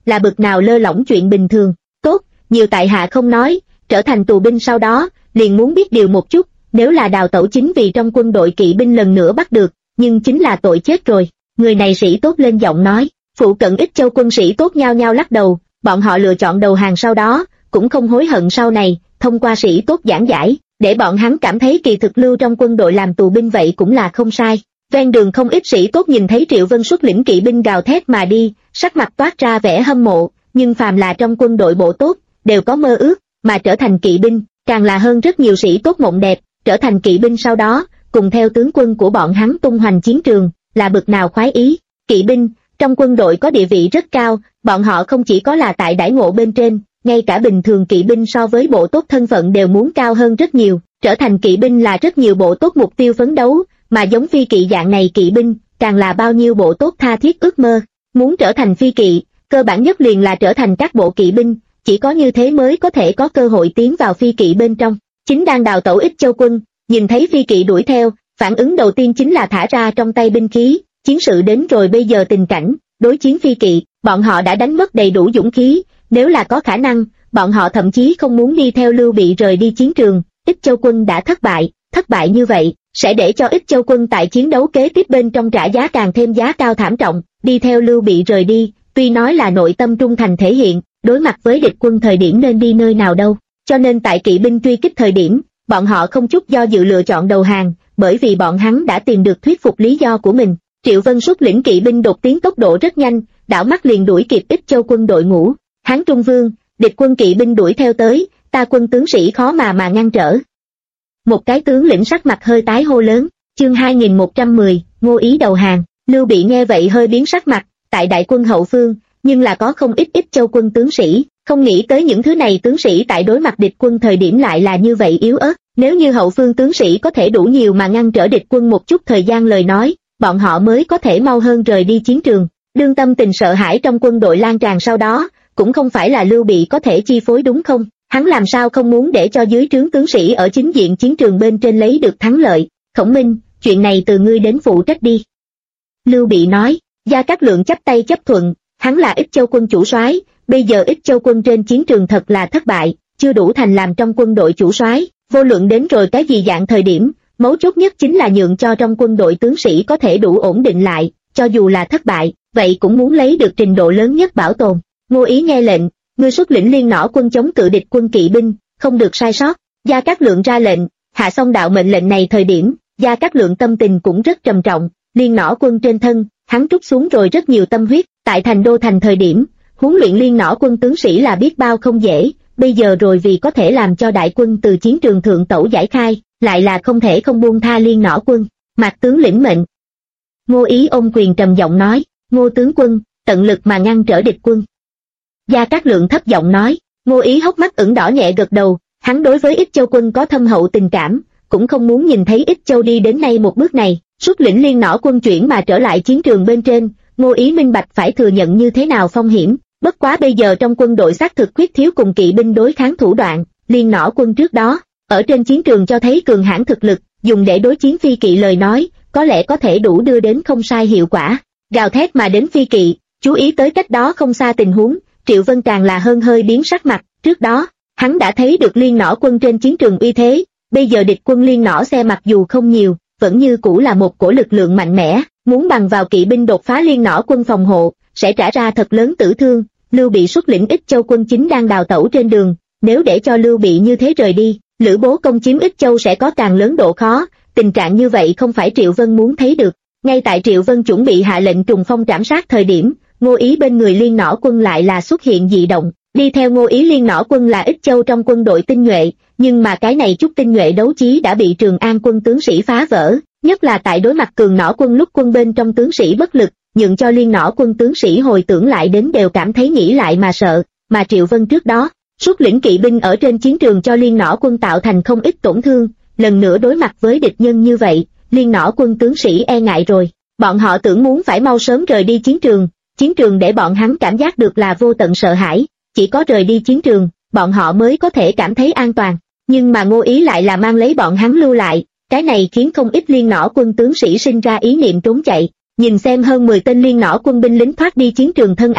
là bực nào lơ lỏng chuyện bình thường. Tốt, nhiều tại hạ không nói, trở thành tù binh sau đó, liền muốn biết điều một chút, nếu là đào tẩu chính vì trong quân đội kỵ binh lần nữa bắt được, nhưng chính là tội chết rồi. Người này sĩ tốt lên giọng nói. Phụ cận Ích Châu quân sĩ tốt nhao nhao lắc đầu, bọn họ lựa chọn đầu hàng sau đó, cũng không hối hận sau này, thông qua sĩ tốt giảng giải, để bọn hắn cảm thấy kỳ thực lưu trong quân đội làm tù binh vậy cũng là không sai. Ven đường không ít sĩ tốt nhìn thấy Triệu Vân xuất lĩnh kỵ binh gào thét mà đi, sắc mặt toát ra vẻ hâm mộ, nhưng phàm là trong quân đội bộ tốt, đều có mơ ước, mà trở thành kỵ binh, càng là hơn rất nhiều sĩ tốt mộng đẹp, trở thành kỵ binh sau đó, cùng theo tướng quân của bọn hắn tung hoành chiến trường, là bực nào khoái ý. Kỵ binh, trong quân đội có địa vị rất cao, bọn họ không chỉ có là tại đãi ngộ bên trên, ngay cả bình thường kỵ binh so với bộ tốt thân phận đều muốn cao hơn rất nhiều, trở thành kỵ binh là rất nhiều bộ tốt mục tiêu phấn đấu, mà giống phi kỵ dạng này kỵ binh, càng là bao nhiêu bộ tốt tha thiết ước mơ. Muốn trở thành phi kỵ, cơ bản nhất liền là trở thành các bộ kỵ binh, chỉ có như thế mới có thể có cơ hội tiến vào phi kỵ bên trong. Chính đang đào tẩu Ích Châu quân, nhìn thấy phi kỵ đuổi theo, phản ứng đầu tiên chính là thả ra trong tay binh khí, chiến sự đến rồi bây giờ tình cảnh, đối chiến phi kỵ, bọn họ đã đánh mất đầy đủ dũng khí, nếu là có khả năng, bọn họ thậm chí không muốn đi theo Lưu Bị rời đi chiến trường. Ích Châu quân đã thất bại như vậy, sẽ để cho Ích Châu quân tại chiến đấu kế tiếp bên trong trả giá càng thêm giá cao thảm trọng, đi theo Lưu Bị rời đi, tuy nói là nội tâm trung thành thể hiện, đối mặt với địch quân thời điểm nên đi nơi nào đâu, cho nên tại kỵ binh truy kích thời điểm, bọn họ không chút do dự lựa chọn đầu hàng, bởi vì bọn hắn đã tìm được thuyết phục lý do của mình. Triệu Vân xuất lĩnh kỵ binh đột tiến tốc độ rất nhanh, đảo mắt liền đuổi kịp Ích Châu quân đội ngũ. Hán Trung Vương, địch quân kỵ binh đuổi theo tới, ta quân tướng sĩ khó mà ngăn trở. Một cái tướng lĩnh sắc mặt hơi tái hô lớn. Chương 2110, Ngô Ý đầu hàng. Lưu Bị nghe vậy hơi biến sắc mặt, tại đại quân hậu phương, nhưng là có không ít Ích Châu quân tướng sĩ, không nghĩ tới những thứ này tướng sĩ tại đối mặt địch quân thời điểm lại là như vậy yếu ớt. Nếu như hậu phương tướng sĩ có thể đủ nhiều mà ngăn trở địch quân một chút thời gian lời nói, bọn họ mới có thể mau hơn rời đi chiến trường. Đương tâm tình sợ hãi trong quân đội lan tràn sau đó, cũng không phải là Lưu Bị có thể chi phối đúng không? Hắn làm sao không muốn để cho dưới trướng tướng sĩ ở chính diện chiến trường bên trên lấy được thắng lợi. Khổng Minh, chuyện này từ ngươi đến phụ trách đi. Lưu Bị nói. Gia Cát Lượng chắp tay chấp thuận, hắn là Ích Châu quân chủ soái, bây giờ Ích Châu quân trên chiến trường thật là thất bại, chưa đủ thành làm trong quân đội chủ soái, vô luận đến rồi cái gì dạng thời điểm, mấu chốt nhất chính là nhượng cho trong quân đội tướng sĩ có thể đủ ổn định lại, cho dù là thất bại, vậy cũng muốn lấy được trình độ lớn nhất bảo tồn. Ngô Ý nghe lệnh, ngươi xuất lĩnh liên nỏ quân chống cự địch quân kỵ binh, không được sai sót. Gia Cát Lượng ra lệnh, hạ xong đạo mệnh lệnh này thời điểm, Gia Cát Lượng tâm tình cũng rất trầm trọng, liên nỏ quân trên thân, hắn trút xuống rồi rất nhiều tâm huyết, tại thành đô thành thời điểm, huấn luyện liên nỏ quân tướng sĩ là biết bao không dễ, bây giờ rồi vì có thể làm cho đại quân từ chiến trường thượng tẩu giải khai, lại là không thể không buông tha liên nỏ quân. Mạc tướng lĩnh mệnh. Ngô Ý ôm quyền trầm giọng nói, Ngô tướng quân, tận lực mà ngăn trở địch quân. Gia Cát Lượng thấp giọng nói. Ngô Ý hốc mắt ửng đỏ nhẹ gật đầu, hắn đối với Ích Châu quân có thâm hậu tình cảm, cũng không muốn nhìn thấy Ích Châu đi đến nay một bước này. Xuất lĩnh liên nỏ quân chuyển mà trở lại chiến trường bên trên, Ngô Ý minh bạch phải thừa nhận như thế nào phong hiểm, bất quá bây giờ trong quân đội xác thực khuyết thiếu cùng kỵ binh đối kháng thủ đoạn, liên nỏ quân trước đó, ở trên chiến trường cho thấy cường hãn thực lực, dùng để đối chiến phi kỵ lời nói, có lẽ có thể đủ đưa đến không sai hiệu quả. Gào thét mà đến phi kỵ, chú ý tới cách đó không xa tình huống, Triệu Vân càng là hơn hơi biến sắc mặt, trước đó, hắn đã thấy được liên nỏ quân trên chiến trường uy thế, bây giờ địch quân liên nỏ xe mặc dù không nhiều, vẫn như cũ là một cổ lực lượng mạnh mẽ, muốn bằng vào kỵ binh đột phá liên nỏ quân phòng hộ, sẽ trả ra thật lớn tử thương. Lưu Bị xuất lĩnh Ích Châu quân chính đang đào tẩu trên đường, nếu để cho Lưu Bị như thế rời đi, Lữ Bố công chiếm Ích Châu sẽ có càng lớn độ khó, tình trạng như vậy không phải Triệu Vân muốn thấy được. Ngay tại Triệu Vân chuẩn bị hạ lệnh trùng phong trảm sát thời điểm, Ngô Ý bên người liên nỏ quân lại là xuất hiện dị động, đi theo Ngô Ý liên nỏ quân là Ích Châu trong quân đội tinh nhuệ, nhưng mà cái này chút tinh nhuệ đấu trí đã bị Trường An quân tướng sĩ phá vỡ, nhất là tại đối mặt cường nỏ quân lúc quân bên trong tướng sĩ bất lực, nhượng cho liên nỏ quân tướng sĩ hồi tưởng lại đến đều cảm thấy nghĩ lại mà sợ, mà Triệu Vân trước đó, xuất lĩnh kỵ binh ở trên chiến trường cho liên nỏ quân tạo thành không ít tổn thương, lần nữa đối mặt với địch nhân như vậy, liên nỏ quân tướng sĩ e ngại rồi, bọn họ tưởng muốn phải mau sớm rời đi chiến trường để bọn hắn cảm giác được là vô tận sợ hãi, chỉ có rời đi chiến trường, bọn họ mới có thể cảm thấy an toàn, nhưng mà Ngô Ý lại là mang lấy bọn hắn lưu lại, cái này khiến không ít liên nỏ quân tướng sĩ sinh ra ý niệm trốn chạy. Nhìn xem hơn 10 tên liên nỏ quân binh lính thoát đi chiến trường thân ảnh,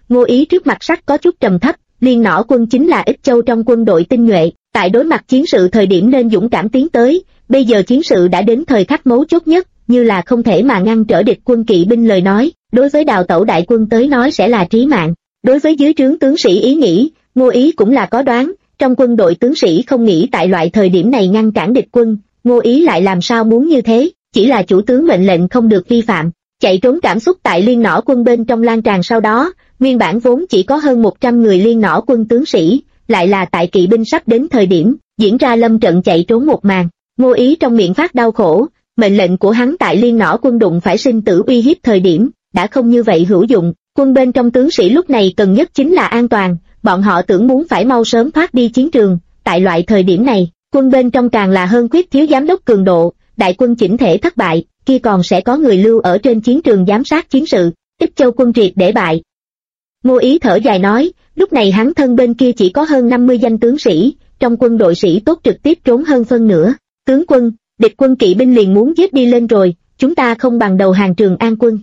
Ngô Ý trước mặt sắc có chút trầm thấp, Liên Nỏ Quân chính là Ích Châu trong quân đội tinh nhuệ, tại đối mặt chiến sự thời điểm nên dũng cảm tiến tới, bây giờ chiến sự đã đến thời khắc mấu chốt nhất, như là không thể mà ngăn trở địch quân kỵ binh lời nói, đối với đào tẩu đại quân tới nói sẽ là trí mạng. Đối với dưới trướng tướng sĩ ý nghĩ, Ngô Ý cũng là có đoán, trong quân đội tướng sĩ không nghĩ tại loại thời điểm này ngăn cản địch quân, Ngô Ý lại làm sao muốn như thế, chỉ là chủ tướng mệnh lệnh không được vi phạm. Chạy trốn cảm xúc tại Liên Nỏ Quân bên trong lan tràn sau đó, nguyên bản vốn chỉ có hơn 100 người Liên Nỏ Quân tướng sĩ, lại là tại kỵ binh sắp đến thời điểm, diễn ra lâm trận chạy trốn một màn. Ngô Ý trong miệng phát đau khổ, mệnh lệnh của hắn tại Liên Nỏ Quân đụng phải sinh tử uy hiếp thời điểm, đã không như vậy hữu dụng, quân bên trong tướng sĩ lúc này cần nhất chính là an toàn, bọn họ tưởng muốn phải mau sớm thoát đi chiến trường, tại loại thời điểm này, quân bên trong càng là hơn khuyết thiếu giám đốc cường độ, đại quân chỉnh thể thất bại, kia còn sẽ có người lưu ở trên chiến trường giám sát chiến sự, Ích Châu quân triệt để bại. Ngô Ý thở dài nói, lúc này hắn thân bên kia chỉ có hơn 50 danh tướng sĩ, trong quân đội sĩ tốt trực tiếp trốn hơn phân nửa. Tướng quân, địch quân kỵ binh liền muốn giết đi lên rồi, chúng ta không bằng đầu hàng Trường An quân.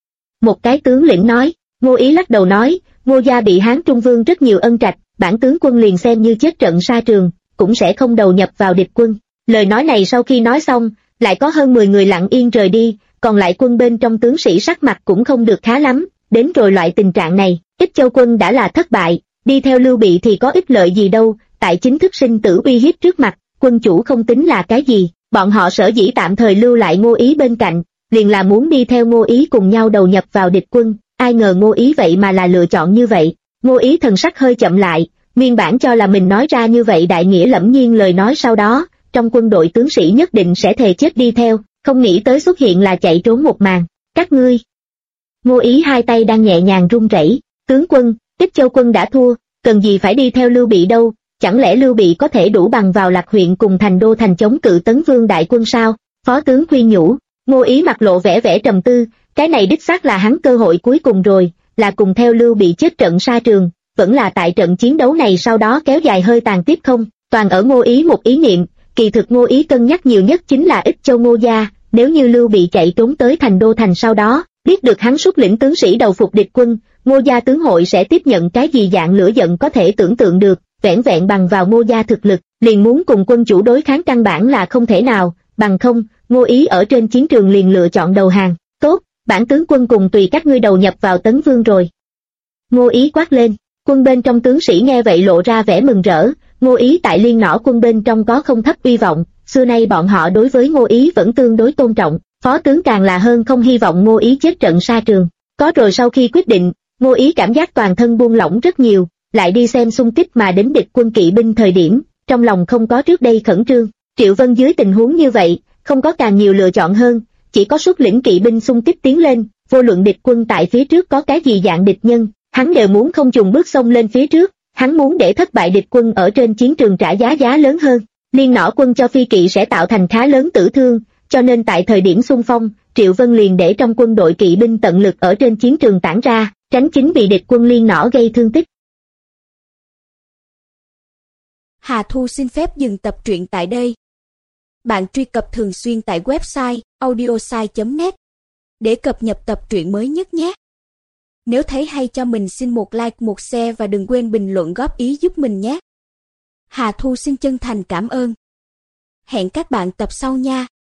Một cái tướng lĩnh nói, Ngô Ý lắc đầu nói, Ngô gia bị Hán Trung Vương rất nhiều ân trạch, bản tướng quân liền xem như chết trận sa trường, cũng sẽ không đầu nhập vào địch quân. Lời nói này sau khi nói xong, lại có hơn 10 người lặng yên rời đi, còn lại quân bên trong tướng sĩ sắc mặt cũng không được khá lắm, đến rồi loại tình trạng này, Ích Châu quân đã là thất bại, đi theo Lưu Bị thì có ích lợi gì đâu, tại chính thức sinh tử uy hiếp trước mặt, quân chủ không tính là cái gì, bọn họ sở dĩ tạm thời lưu lại Ngô Ý bên cạnh, liền là muốn đi theo Ngô Ý cùng nhau đầu nhập vào địch quân, ai ngờ Ngô Ý vậy mà là lựa chọn như vậy. Ngô Ý thần sắc hơi chậm lại, nguyên bản cho là mình nói ra như vậy đại nghĩa lẫm nhiên lời nói sau đó, trong quân đội tướng sĩ nhất định sẽ thề chết đi theo, không nghĩ tới xuất hiện là chạy trốn một màn. Các ngươi. Ngô Ý hai tay đang nhẹ nhàng run rẩy, tướng quân, Ích Châu quân đã thua, cần gì phải đi theo Lưu Bị đâu, chẳng lẽ Lưu Bị có thể đủ bằng vào Lạc huyện cùng Thành Đô thành chống cự Tấn Vương đại quân sao? Phó tướng khuyên nhủ. Ngô Ý mặt lộ vẻ trầm tư, cái này đích xác là hắn cơ hội cuối cùng rồi, là cùng theo Lưu Bị chết trận sa trường, vẫn là tại trận chiến đấu này sau đó kéo dài hơi tàn tiếp không, toàn ở Ngô Ý một ý niệm, kỳ thực Ngô Ý cân nhắc nhiều nhất chính là Ích Châu Ngô gia, nếu như Lưu Bị chạy trốn tới Thành Đô thành sau đó, biết được hắn xuất lĩnh tướng sĩ đầu phục địch quân, Ngô gia tướng hội sẽ tiếp nhận cái gì dạng lửa giận có thể tưởng tượng được, vẻn vẹn bằng vào Ngô gia thực lực, liền muốn cùng quân chủ đối kháng căn bản là không thể nào, bằng không, Ngô Ý ở trên chiến trường liền lựa chọn đầu hàng. Tốt, bản tướng quân cùng tùy các ngươi đầu nhập vào Tấn Vương rồi. Ngô Ý quát lên, quân bên trong tướng sĩ nghe vậy lộ ra vẻ mừng rỡ, Ngô Ý tại Liên Nỏ quân bên trong có không thấp uy vọng, xưa nay bọn họ đối với Ngô Ý vẫn tương đối tôn trọng, phó tướng càng là hơn không hy vọng Ngô Ý chết trận sa trường. Có rồi sau khi quyết định, Ngô Ý cảm giác toàn thân buông lỏng rất nhiều, lại đi xem xung kích mà đến địch quân kỵ binh thời điểm, trong lòng không có trước đây khẩn trương. Triệu Vân dưới tình huống như vậy, không có càng nhiều lựa chọn hơn, chỉ có xuất lĩnh kỵ binh xung kích tiến lên, vô luận địch quân tại phía trước có cái gì dạng địch nhân, hắn đều muốn không chùn bước xông lên phía trước, hắn muốn để thất bại địch quân ở trên chiến trường trả giá lớn hơn. Liên Nỏ quân cho phi kỵ sẽ tạo thành khá lớn tử thương, cho nên tại thời điểm xung phong, Triệu Vân liền để trong quân đội kỵ binh tận lực ở trên chiến trường tản ra, tránh chính bị địch quân Liên Nỏ gây thương tích. Hà Thu xin phép dừng tập truyện tại đây. Bạn truy cập thường xuyên tại website audiosai.net để cập nhật tập truyện mới nhất nhé. Nếu thấy hay cho mình xin một like, một share và đừng quên bình luận góp ý giúp mình nhé. Hà Thu xin chân thành cảm ơn. Hẹn các bạn tập sau nha.